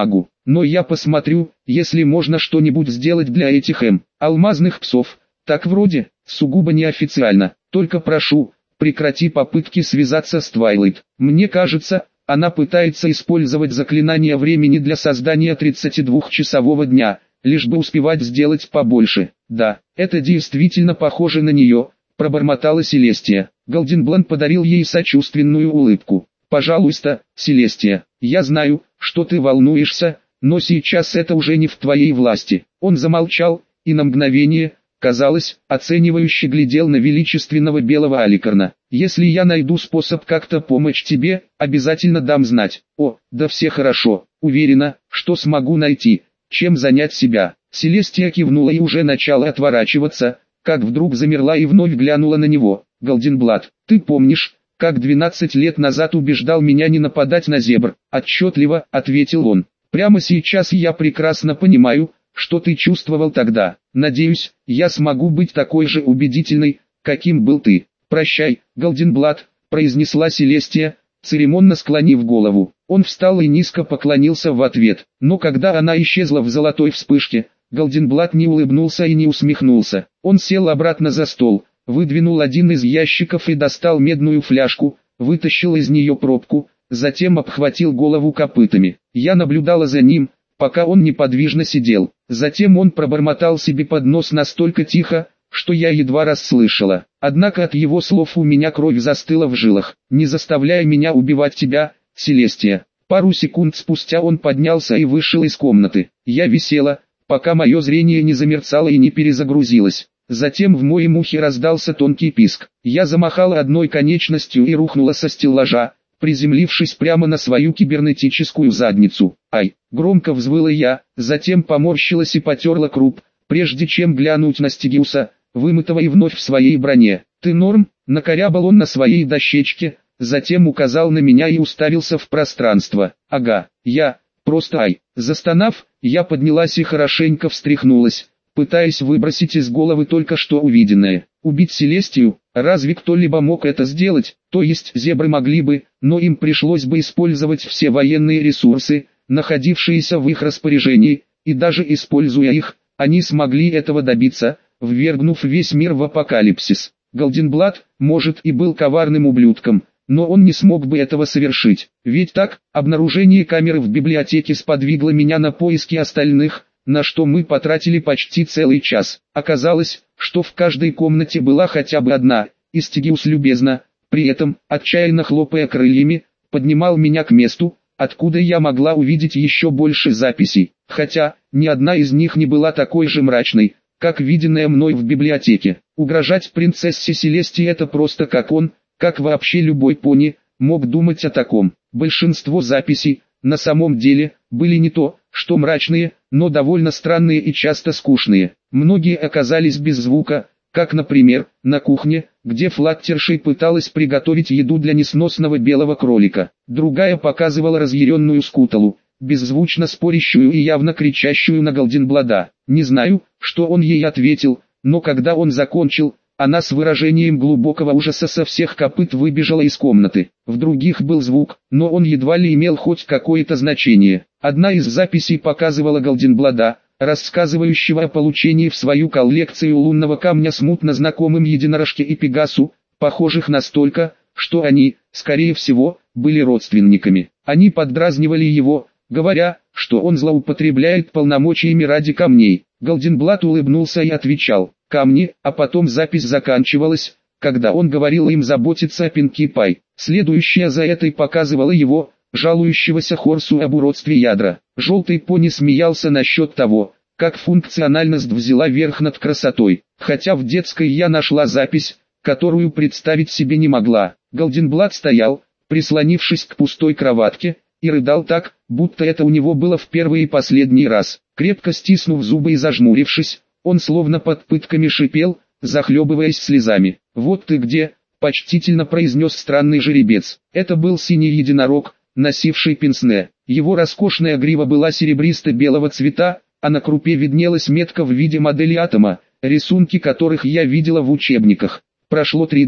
но я посмотрю, если можно что-нибудь сделать для этих М. алмазных псов. Так вроде, сугубо неофициально. Только прошу, прекрати попытки связаться с Твайлайт. Мне кажется, она пытается использовать заклинание времени для создания тридцатидвухчасового дня, лишь бы успевать сделать побольше. Да, это действительно похоже на нее, пробормотала Селестия. Голденблан подарил ей сочувственную улыбку. Пожалуйста, Селестия, я знаю, что ты волнуешься, но сейчас это уже не в твоей власти. Он замолчал, и на мгновение, казалось, оценивающе глядел на величественного белого аликарна. Если я найду способ как-то помочь тебе, обязательно дам знать. О, да все хорошо, уверена, что смогу найти, чем занять себя. Селестия кивнула и уже начала отворачиваться, как вдруг замерла и вновь глянула на него. Голденблат, ты помнишь, как двенадцать лет назад убеждал меня не нападать на зебр? Отчетливо, ответил он. Прямо сейчас я прекрасно понимаю, что ты чувствовал тогда. Надеюсь, я смогу быть такой же убедительной, каким был ты. Прощай, Голденблат, произнесла Селестия, церемонно склонив голову. Он встал и низко поклонился в ответ. Но когда она исчезла в золотой вспышке, Голденблат не улыбнулся и не усмехнулся. Он сел обратно за стол, выдвинул один из ящиков и достал медную фляжку, вытащил из нее пробку, затем обхватил голову копытами. Я наблюдала за ним, пока он неподвижно сидел. Затем он пробормотал себе под нос настолько тихо, что я едва расслышала. Однако от его слов у меня кровь застыла в жилах. «Не заставляй меня убивать тебя, Селестия». Пару секунд спустя он поднялся и вышел из комнаты. Я висела, пока мое зрение не замерцало и не перезагрузилось. Затем в моем ухе раздался тонкий писк. Я замахала одной конечностью и рухнула со стеллажа, приземлившись прямо на свою кибернетическую задницу. «Ай!» — громко взвыла я, затем поморщилась и потерла круп, прежде чем глянуть на Стигиуса, вымытого и вновь в своей броне. «Ты норм?» — накорябал он на своей дощечке, затем указал на меня и уставился в пространство. «Ага, я, просто ай!» Застонав, я поднялась и хорошенько встряхнулась, пытаясь выбросить из головы только что увиденное. Убить Селестию? Разве кто-либо мог это сделать? То есть зебры могли бы, но им пришлось бы использовать все военные ресурсы, находившиеся в их распоряжении, и даже используя их, они смогли этого добиться, ввергнув весь мир в апокалипсис. Голденблат, может, и был коварным ублюдком, но он не смог бы этого совершить. Ведь так, обнаружение камеры в библиотеке сподвигло меня на поиски остальных, на что мы потратили почти целый час. Оказалось, что в каждой комнате была хотя бы одна, и Стигиус любезно, при этом, отчаянно хлопая крыльями, поднимал меня к месту, откуда я могла увидеть еще больше записей, хотя, ни одна из них не была такой же мрачной, как виденная мной в библиотеке. Угрожать принцессе Селестии — это просто как он, как вообще любой пони, мог думать о таком. Большинство записей, на самом деле, были не то, что мрачные, но довольно странные и часто скучные. Многие оказались без звука, как, например, на кухне, где Флаттершей пыталась приготовить еду для несносного белого кролика. Другая показывала разъяренную Скуталу, беззвучно спорящую и явно кричащую на Голденблада. Не знаю, что он ей ответил, но когда он закончил, она с выражением глубокого ужаса со всех копыт выбежала из комнаты. В других был звук, но он едва ли имел хоть какое-то значение. Одна из записей показывала Голденблада, рассказывающего о получении в свою коллекцию лунного камня смутно знакомым единорожке и Пегасу, похожих настолько, что они, скорее всего, были родственниками. Они поддразнивали его, говоря, что он злоупотребляет полномочиями ради камней. Голденблат улыбнулся и отвечал: «Камни», а потом запись заканчивалась, когда он говорил им заботиться о Пинки Пай. Следующая за этой показывала его, жалующегося Хорсу об уродстве ядра. Желтый пони смеялся насчет того, как функциональность взяла верх над красотой, хотя в детской я нашла запись, которую представить себе не могла. Голденблат стоял, прислонившись к пустой кроватке, и рыдал так, будто это у него было в первый и последний раз. Крепко стиснув зубы и зажмурившись, он словно под пытками шипел, захлебываясь слезами. «Вот ты где!» — почтительно произнес странный жеребец. Это был синий единорог, носивший пенсне. Его роскошная грива была серебристо-белого цвета, а на крупе виднелась метка в виде модели атома, рисунки которых я видела в учебниках. Прошло три дня.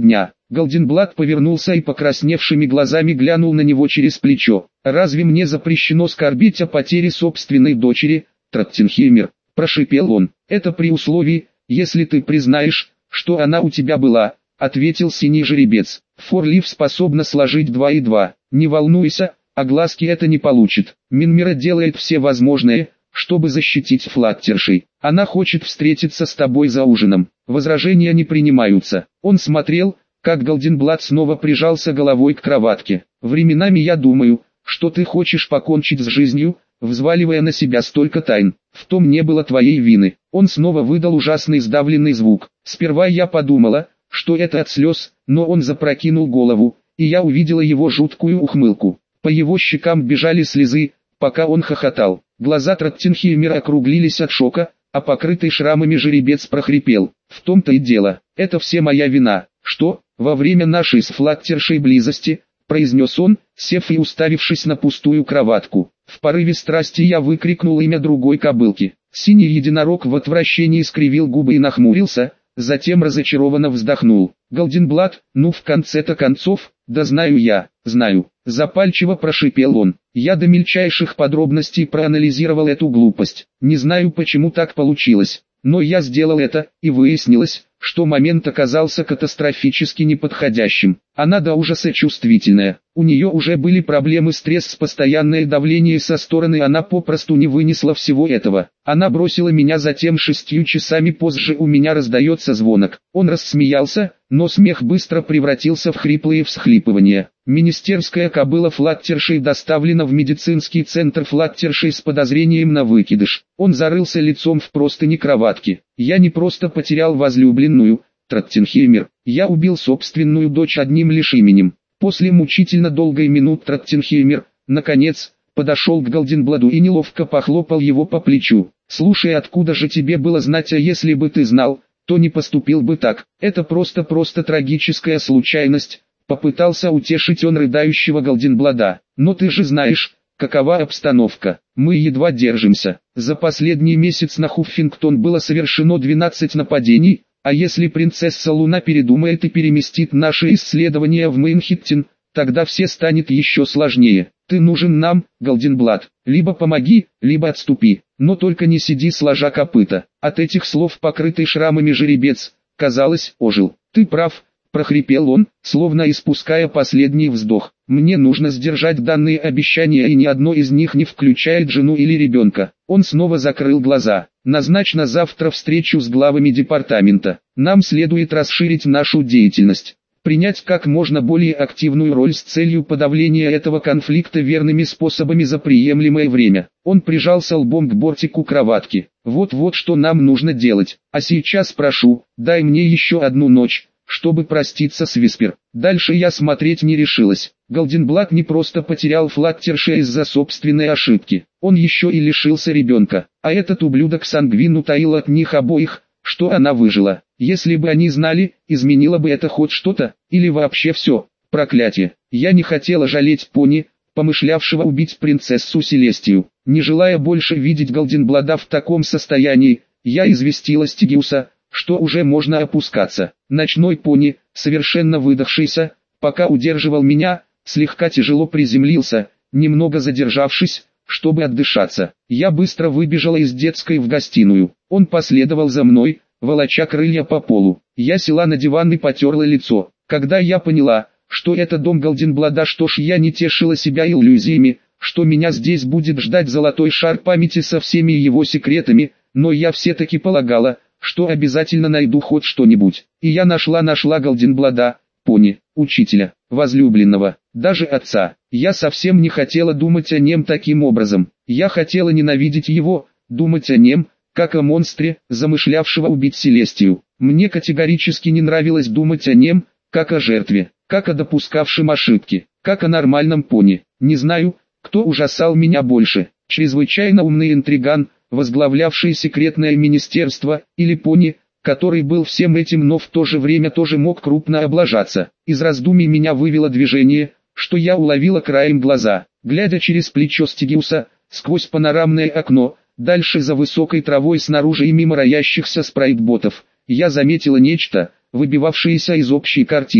Голденблат повернулся и покрасневшими глазами глянул на него через плечо. «Разве мне запрещено скорбить о потере собственной дочери, Траттенхеймер?» – прошипел он. «Это при условии, если ты признаешь, что она у тебя была», – ответил синий жеребец. «Форлив способна сложить два и два. Не волнуйся, огласки это не получит. Минмира делает все возможное, чтобы защитить Флаттершей. Она хочет встретиться с тобой за ужином. Возражения не принимаются». Он смотрел, как Голденблат снова прижался головой к кроватке. «Временами я думаю, что ты хочешь покончить с жизнью, взваливая на себя столько тайн. В том не было твоей вины». Он снова выдал ужасный сдавленный звук. Сперва я подумала, что это от слез, но он запрокинул голову, и я увидела его жуткую ухмылку. По его щекам бежали слезы, пока он хохотал. Глаза Траттенхеймера округлились от шока, а покрытый шрамами жеребец прохрипел. «В том-то и дело, это все моя вина». «Что, во время нашей с Флаттершей близости?» – произнес он, сев и уставившись на пустую кроватку. В порыве страсти я выкрикнул имя другой кобылки. Синий единорог в отвращении скривил губы и нахмурился, затем разочарованно вздохнул. «Голденблат, ну в конце-то концов, да знаю я, знаю», – запальчиво прошипел он. Я до мельчайших подробностей проанализировал эту глупость. Не знаю, почему так получилось, но я сделал это, и выяснилось, что момент оказался катастрофически неподходящим. Она до ужаса чувствительная. У нее уже были проблемы, стресс, постоянное давление со стороны, она попросту не вынесла всего этого. Она бросила меня, затем шестью часами позже у меня раздается звонок. Он рассмеялся, но смех быстро превратился в хриплые всхлипывания. Министерская кобыла Флаттершей доставлена в медицинский центр Флаттершей с подозрением на выкидыш. Он зарылся лицом в простыни кроватки. Я не просто потерял возлюбленную, Траттенхеймер, я убил собственную дочь одним лишь именем. После мучительно долгой минут Траттенхеймер, наконец, подошел к Голденбладу и неловко похлопал его по плечу. «Слушай, откуда же тебе было знать, а если бы ты знал, то не поступил бы так. Это просто-просто трагическая случайность», — попытался утешить он рыдающего Голденблада. «Но ты же знаешь, какова обстановка. Мы едва держимся. За последний месяц на Хуффингтон было совершено двенадцать нападений, а если принцесса Луна передумает и переместит наши исследования в Мейнхиттен, тогда все станет еще сложнее. Ты нужен нам, Голденблат. Либо помоги, либо отступи, но только не сиди сложа копыта». От этих слов покрытый шрамами жеребец, казалось, ожил. «Ты прав», — прохрипел он, словно испуская последний вздох. «Мне нужно сдержать данные обещания, и ни одно из них не включает жену или ребенка». Он снова закрыл глаза. «Назначь на завтра встречу с главами департамента. Нам следует расширить нашу деятельность, принять как можно более активную роль с целью подавления этого конфликта верными способами за приемлемое время». Он прижался лбом к бортику кроватки. «Вот-вот что нам нужно делать. А сейчас прошу, дай мне еще одну ночь, чтобы проститься с Виспер». Дальше я смотреть не решилась. Голденблат не просто потерял Флаттерша из-за собственной ошибки, он еще и лишился ребенка. А этот ублюдок Сангвин утаил от них обоих, что она выжила. Если бы они знали, изменило бы это хоть что-то, или вообще все. Проклятие. Я не хотела жалеть пони, помышлявшего убить принцессу Селестию. Не желая больше видеть Голденблада в таком состоянии, я известила Стигиуса, что уже можно опускаться. Ночной пони, совершенно выдохшийся, пока удерживал меня, слегка тяжело приземлился, немного задержавшись, чтобы отдышаться. Я быстро выбежала из детской в гостиную. Он последовал за мной, волоча крылья по полу. Я села на диван и потерла лицо. Когда я поняла, что это дом Голденблада, что ж, я не тешила себя иллюзиями, что меня здесь будет ждать золотой шар памяти со всеми его секретами, но я все-таки полагала, что обязательно найду хоть что-нибудь. И я нашла-нашла Голденблада, пони, учителя, возлюбленного, даже отца. Я совсем не хотела думать о нем таким образом. Я хотела ненавидеть его, думать о нем, как о монстре, замышлявшего убить Селестию. Мне категорически не нравилось думать о нем, как о жертве, как о допускавшем ошибки, как о нормальном пони. Не знаю, кто ужасал меня больше, чрезвычайно умный интриган, возглавлявший секретное министерство, или пони, который был всем этим, но в то же время тоже мог крупно облажаться. Из раздумий меня вывело движение, что я уловила краем глаза, глядя через плечо Стигиуса, сквозь панорамное окно, дальше за высокой травой снаружи и мимо роящихся спрайтботов, я заметила нечто, выбивавшееся из общей картины.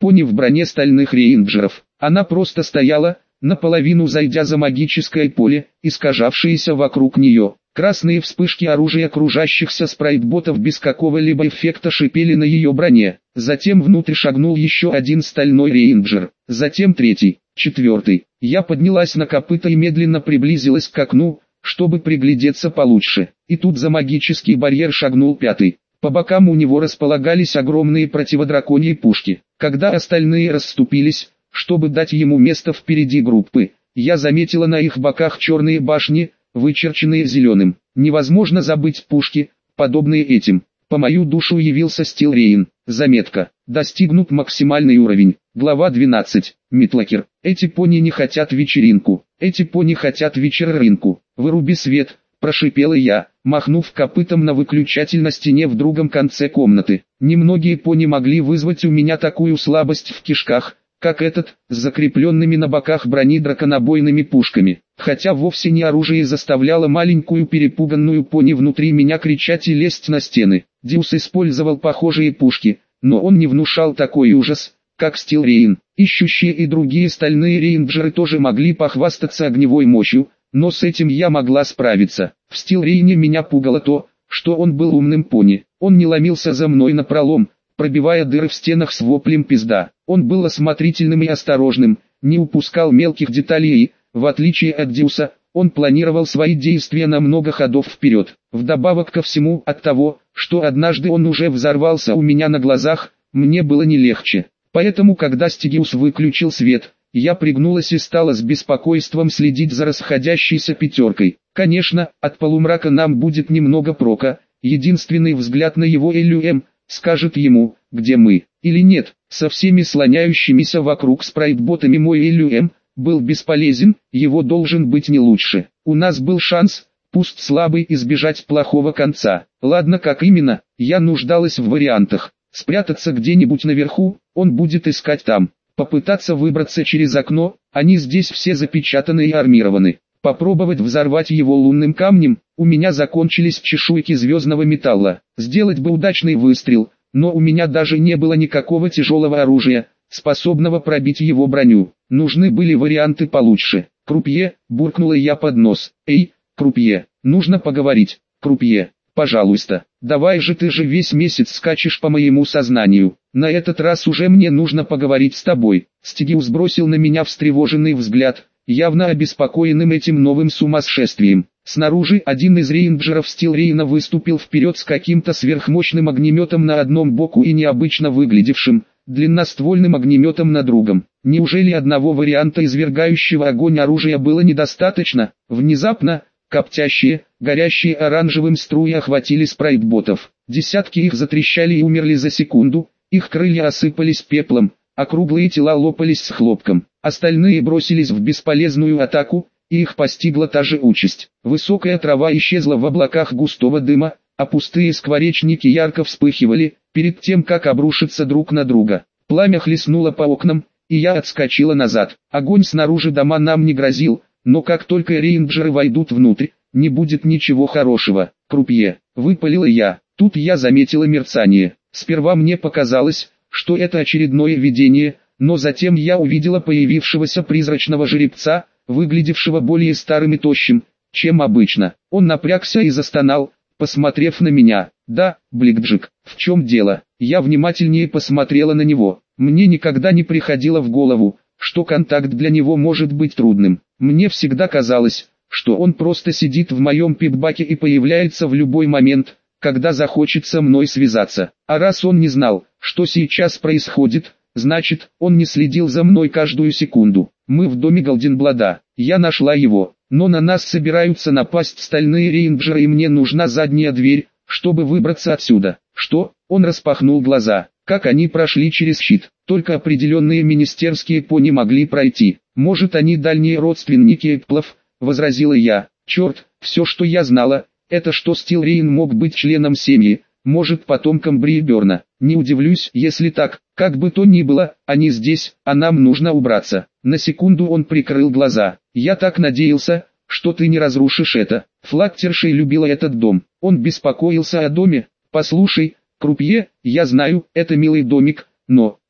пони в броне стальных рейнджеров. Она просто стояла, наполовину зайдя за магическое поле, искажавшееся вокруг нее. Красные вспышки оружия кружащихся спрайтботов без какого-либо эффекта шипели на ее броне. Затем внутрь шагнул еще один стальной рейнджер, затем третий, четвертый. Я поднялась на копыта и медленно приблизилась к окну, чтобы приглядеться получше. И тут за магический барьер шагнул пятый. По бокам у него располагались огромные противодраконьи пушки. Когда остальные расступились, чтобы дать ему место впереди группы, я заметила на их боках черные башни, вычерченные зеленым. Невозможно забыть пушки, подобные этим. По мою душу явился Стил Рейн. Заметка. Достигнут максимальный уровень. Глава двенадцать. Митлокер. Эти пони не хотят вечеринку. Эти пони хотят вечеринку. Выруби свет, прошипела я, махнув копытом на выключатель на стене в другом конце комнаты. Немногие пони могли вызвать у меня такую слабость в кишках, как этот, с закрепленными на боках брони драконобойными пушками. Хотя вовсе не оружие заставляло маленькую перепуганную пони внутри меня кричать и лезть на стены. Дьюс использовал похожие пушки, но он не внушал такой ужас, как Стил Рейн. Ищущие и другие стальные рейнджеры тоже могли похвастаться огневой мощью, но с этим я могла справиться. В Стил Рейне меня пугало то, что он был умным пони. Он не ломился за мной напролом, пробивая дыры в стенах с воплем «пизда». Он был осмотрительным и осторожным, не упускал мелких деталей и, в отличие от Дьюса, он планировал свои действия на много ходов вперед. Вдобавок ко всему, от того, что однажды он уже взорвался у меня на глазах, мне было не легче. Поэтому когда Стигиус выключил свет, я пригнулась и стала с беспокойством следить за расходящейся пятеркой. Конечно, от полумрака нам будет немного прока, единственный взгляд на его Элюэм скажет ему, где мы, или нет. Со всеми слоняющимися вокруг спрайтботами мой Элюэм был бесполезен, его должен быть не лучше. У нас был шанс, пусть слабый, избежать плохого конца. Ладно, как именно, я нуждалась в вариантах. Спрятаться где-нибудь наверху, он будет искать там. Попытаться выбраться через окно, они здесь все запечатаны и армированы. Попробовать взорвать его лунным камнем, у меня закончились чешуйки звездного металла. Сделать бы удачный выстрел, но у меня даже не было никакого тяжелого оружия, способного пробить его броню. Нужны были варианты получше. «Крупье», буркнула я под нос. «Эй, Крупье, нужно поговорить, Крупье, пожалуйста, давай же, ты же весь месяц скачешь по моему сознанию. На этот раз уже мне нужно поговорить с тобой». Стигиус бросил на меня встревоженный взгляд, явно обеспокоенным этим новым сумасшествием. Снаружи один из рейнджеров Стил Рейна выступил вперед с каким-то сверхмощным огнеметом на одном боку и необычно выглядевшим, длинноствольным огнеметом на другом. Неужели одного варианта извергающего огонь оружия было недостаточно? Внезапно, коптящие, горящие оранжевым струи охватили спрайтботов. Десятки их затрещали и умерли за секунду, их крылья осыпались пеплом, а круглые тела лопались с хлопком. Остальные бросились в бесполезную атаку, и их постигла та же участь. Высокая трава исчезла в облаках густого дыма, а пустые скворечники ярко вспыхивали, перед тем как обрушиться друг на друга. Пламя хлестнуло по окнам, и я отскочила назад. Огонь снаружи дома нам не грозил, но как только рейнджеры войдут внутрь, не будет ничего хорошего. «Крупье», выпалила я. Тут я заметила мерцание. Сперва мне показалось, что это очередное видение, но затем я увидела появившегося призрачного жеребца, выглядевшего более старым и тощим, чем обычно. Он напрягся и застонал, посмотрев на меня. «Да, Бликджик, в чем дело?» Я внимательнее посмотрела на него. Мне никогда не приходило в голову, что контакт для него может быть трудным. Мне всегда казалось, что он просто сидит в моем пикбаке и появляется в любой момент, когда захочет со мной связаться. А раз он не знал, что сейчас происходит, значит, он не следил за мной каждую секунду. Мы в доме Голденблада. Я нашла его, но на нас собираются напасть стальные рейнджеры, и мне нужна задняя дверь, чтобы выбраться отсюда. Что? Он распахнул глаза. Как они прошли через щит? Только определенные министерские пони могли пройти. Может, они дальние родственники Эпплов, возразила я. Черт, все, что я знала, это что Стил Рейн мог быть членом семьи, может, потомком Бриберна. Не удивлюсь, если так. Как бы то ни было, они здесь, а нам нужно убраться. На секунду он прикрыл глаза. Я так надеялся, что ты не разрушишь это. Флаттершей любила этот дом. Он беспокоился о доме. Послушай, Крупье, я знаю, это милый домик, но...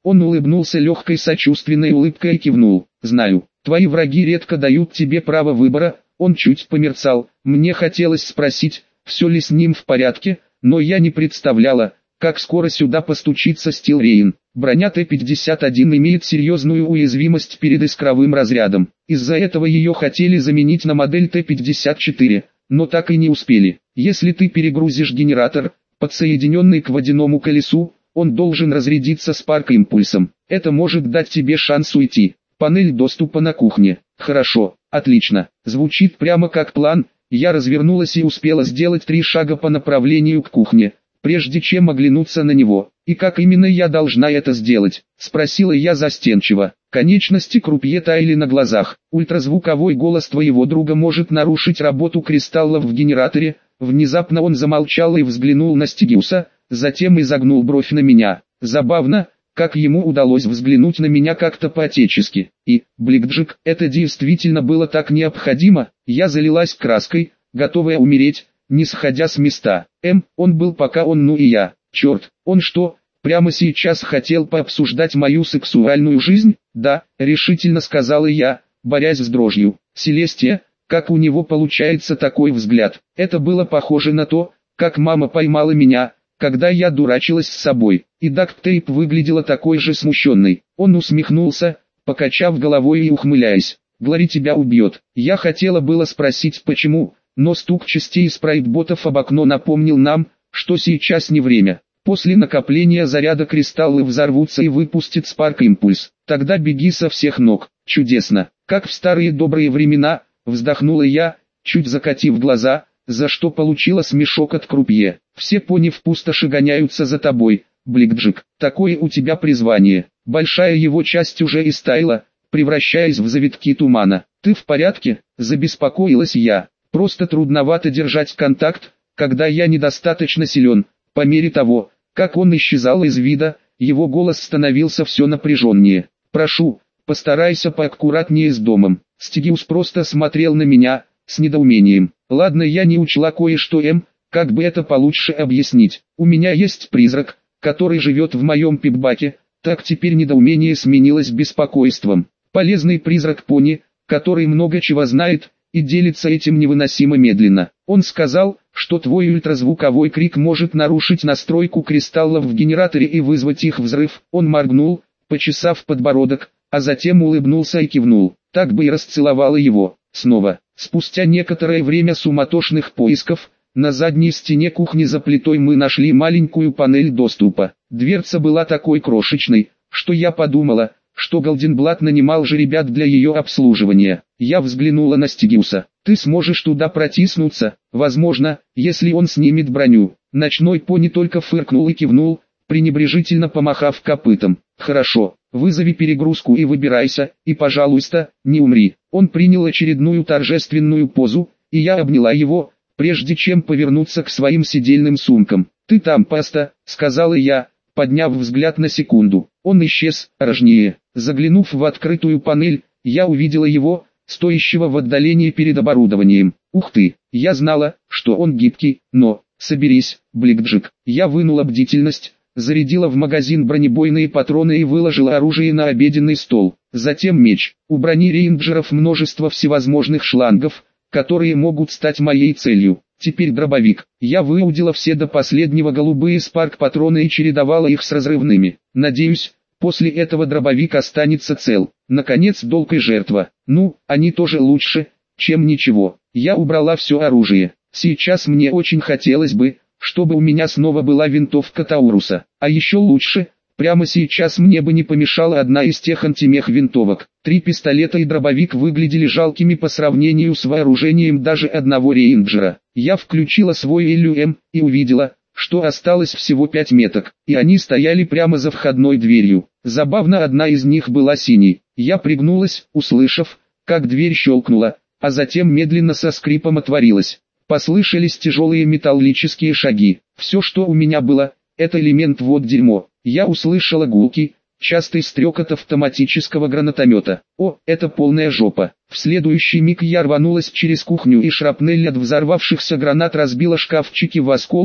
Он улыбнулся легкой сочувственной улыбкой и кивнул. «Знаю, твои враги редко дают тебе право выбора». Он чуть померцал. Мне хотелось спросить, все ли с ним в порядке, но я не представляла, как скоро сюда постучится Стилрейн. Броня Т пятьдесят один имеет серьезную уязвимость перед искровым разрядом. Из-за этого ее хотели заменить на модель Т пятьдесят четыре, но так и не успели. Если ты перегрузишь генератор, подсоединенный к водяному колесу, он должен разрядиться спарк-импульсом. Это может дать тебе шанс уйти. Панель доступа на кухне. Хорошо, отлично. Звучит прямо как план. Я развернулась и успела сделать три шага по направлению к кухне, прежде чем оглянуться на него. «И как именно я должна это сделать?» – спросила я застенчиво. Конечности крупье таяли на глазах. Ультразвуковой голос твоего друга может нарушить работу кристаллов в генераторе. Внезапно он замолчал и взглянул на Стигиуса, затем изогнул бровь на меня. Забавно, как ему удалось взглянуть на меня как-то по-отечески. И, Бликджик, это действительно было так необходимо. Я залилась краской, готовая умереть, не сходя с места. М, он был пока он, ну и я. Черт, он что, прямо сейчас хотел пообсуждать мою сексуальную жизнь? Да, решительно сказала я, борясь с дрожью. Селестия, как у него получается такой взгляд? Это было похоже на то, как мама поймала меня, когда я дурачилась с собой. И Дакттейп выглядела такой же смущенной. Он усмехнулся, покачав головой и ухмыляясь. Глори тебя убьет. Я хотела было спросить почему, но стук частей спрайтботов об окно напомнил нам, что сейчас не время. После накопления заряда кристаллы взорвутся и выпустят спарк-импульс. Тогда беги со всех ног. Чудесно. Как в старые добрые времена, вздохнула я, чуть закатив глаза, за что получила смешок от крупье. Все пони в пустоши гоняются за тобой, Бликджик. Такое у тебя призвание. Большая его часть уже истаяла, превращаясь в завитки тумана. Ты в порядке? Забеспокоилась я. Просто трудновато держать контакт, когда я недостаточно силен. По мере того, как он исчезал из вида, его голос становился все напряженнее. «Прошу, постарайся поаккуратнее с домом». Стигиус просто смотрел на меня, с недоумением. «Ладно, я не учла кое-что, М, как бы это получше объяснить. У меня есть призрак, который живет в моем пипбаке». Так теперь недоумение сменилось беспокойством. Полезный призрак пони, который много чего знает, и делится этим невыносимо медленно. Он сказал, что твой ультразвуковой крик может нарушить настройку кристаллов в генераторе и вызвать их взрыв. Он моргнул, почесав подбородок, а затем улыбнулся и кивнул. Так бы и расцеловала его. Снова, спустя некоторое время суматошных поисков, на задней стене кухни за плитой мы нашли маленькую панель доступа. Дверца была такой крошечной, что я подумала, что Голденблат нанимал же ребят для ее обслуживания. Я взглянула на Стигиуса. «Ты сможешь туда протиснуться, возможно, если он снимет броню». Ночной пони только фыркнул и кивнул, пренебрежительно помахав копытом. «Хорошо, вызови перегрузку и выбирайся, и, пожалуйста, не умри». Он принял очередную торжественную позу, и я обняла его, прежде чем повернуться к своим сидельным сумкам. «Ты там, паста», — сказала я, подняв взгляд на секунду. Он исчез, рожнее. Заглянув в открытую панель, я увидела его, стоящего в отдалении перед оборудованием. Ух ты, я знала, что он гибкий, но, соберись, Бликджик. Я вынула бдительность, зарядила в магазин бронебойные патроны и выложила оружие на обеденный стол. Затем меч. У брони рейнджеров множество всевозможных шлангов, которые могут стать моей целью. Теперь дробовик. Я выудила все до последнего голубые спарк-патроны и чередовала их с разрывными. Надеюсь, после этого дробовик останется цел. Наконец, долг и жертва. Ну, они тоже лучше, чем ничего. Я убрала все оружие. Сейчас мне очень хотелось бы, чтобы у меня снова была винтовка Тауруса. А еще лучше, прямо сейчас мне бы не помешала одна из тех антимех винтовок. Три пистолета и дробовик выглядели жалкими по сравнению с вооружением даже одного рейнджера. Я включила свой ЭЛЮМ и увидела, что осталось всего пять меток, и они стояли прямо за входной дверью. Забавно, одна из них была синей. Я пригнулась, услышав, как дверь щелкнула, а затем медленно со скрипом отворилась. Послышались тяжелые металлические шаги. Все, что у меня было, это элемент вот дерьмо. Я услышала гулкий, частый стрекот автоматического гранатомета. О, это полная жопа. В следующий миг я рванулась через кухню, и шрапнель от взорвавшихся гранат разбила шкафчики в осколки,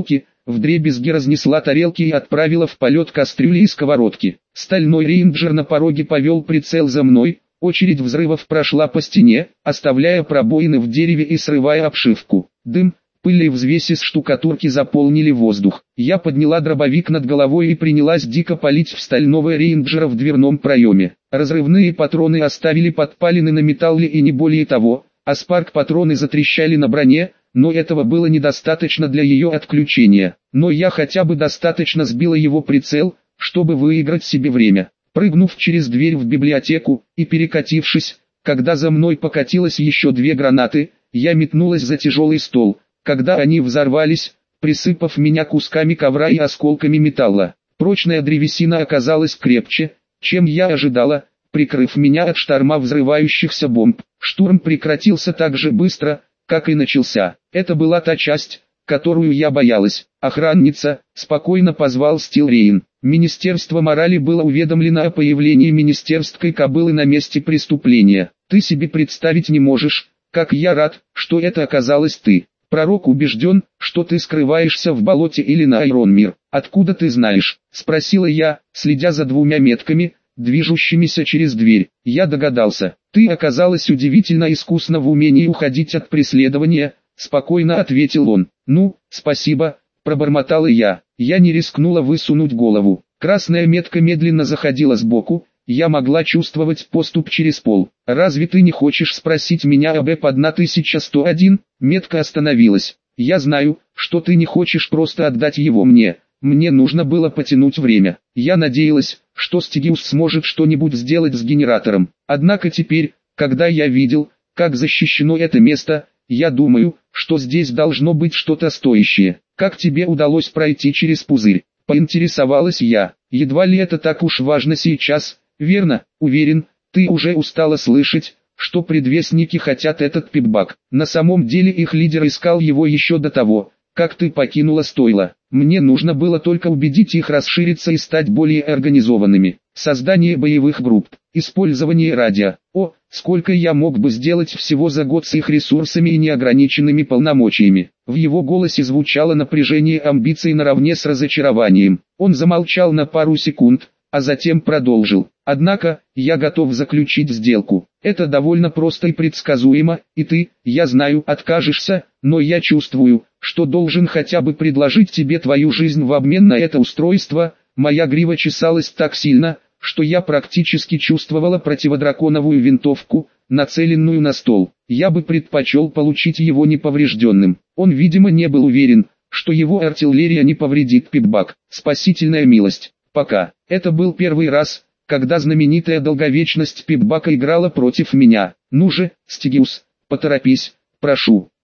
вдребезги разнесла тарелки и отправила в полет кастрюли и сковородки. Стальной рейнджер на пороге повел прицел за мной, очередь взрывов прошла по стене, оставляя пробоины в дереве и срывая обшивку. Дым, пыль и взвеси с штукатурки заполнили воздух. Я подняла дробовик над головой и принялась дико палить в стального рейнджера в дверном проеме. Разрывные патроны оставили подпалины на металле и не более того, а спарк-патроны затрещали на броне, но этого было недостаточно для ее отключения. Но я хотя бы достаточно сбила его прицел, чтобы выиграть себе время. Прыгнув через дверь в библиотеку и перекатившись, когда за мной покатилось еще две гранаты, я метнулась за тяжелый стол, когда они взорвались, присыпав меня кусками ковра и осколками металла. Прочная древесина оказалась крепче, чем я ожидала, прикрыв меня от шторма взрывающихся бомб. Штурм прекратился так же быстро, как и начался. Это была та часть, которую я боялась. Охранница, спокойно позвал Стилрейн. Министерство морали было уведомлено о появлении министерской кобылы на месте преступления. Ты себе представить не можешь, как я рад, что это оказалась ты. Пророк убежден, что ты скрываешься в болоте или на Айронмир. Откуда ты знаешь? Спросила я, следя за двумя метками, движущимися через дверь. Я догадался. Ты оказалась удивительно искусна в умении уходить от преследования, спокойно ответил он. Ну, спасибо, пробормотала я. Я не рискнула высунуть голову. Красная метка медленно заходила сбоку, я могла чувствовать поступ через пол. Разве ты не хочешь спросить меня об Эп тысяча сто один? Метка остановилась. Я знаю, что ты не хочешь просто отдать его мне. Мне нужно было потянуть время. Я надеялась, что Стигиус сможет что-нибудь сделать с генератором. Однако теперь, когда я видел, как защищено это место, я думаю, что здесь должно быть что-то стоящее. Как тебе удалось пройти через пузырь? Поинтересовалась я. Едва ли это так уж важно сейчас, верно? Уверен, ты уже устала слышать, что предвестники хотят этот пипбак. На самом деле их лидер искал его еще до того, как ты покинула стойло. Мне нужно было только убедить их расшириться и стать более организованными. Создание боевых групп, использование радио. О, сколько я мог бы сделать всего за год с их ресурсами и неограниченными полномочиями. В его голосе звучало напряжение амбиций наравне с разочарованием. Он замолчал на пару секунд, а затем продолжил. Однако, я готов заключить сделку. Это довольно просто и предсказуемо, и ты, я знаю, откажешься, но я чувствую, что должен хотя бы предложить тебе твою жизнь в обмен на это устройство. Моя грива чесалась так сильно, что я практически чувствовала противодраконовую винтовку, нацеленную на стол. Я бы предпочел получить его неповрежденным. Он, видимо, не был уверен, что его артиллерия не повредит пипбак. Спасительная милость. Пока. Это был первый раз, когда знаменитая долговечность пипбака играла против меня. Ну же, Стигиус, поторопись, прошу.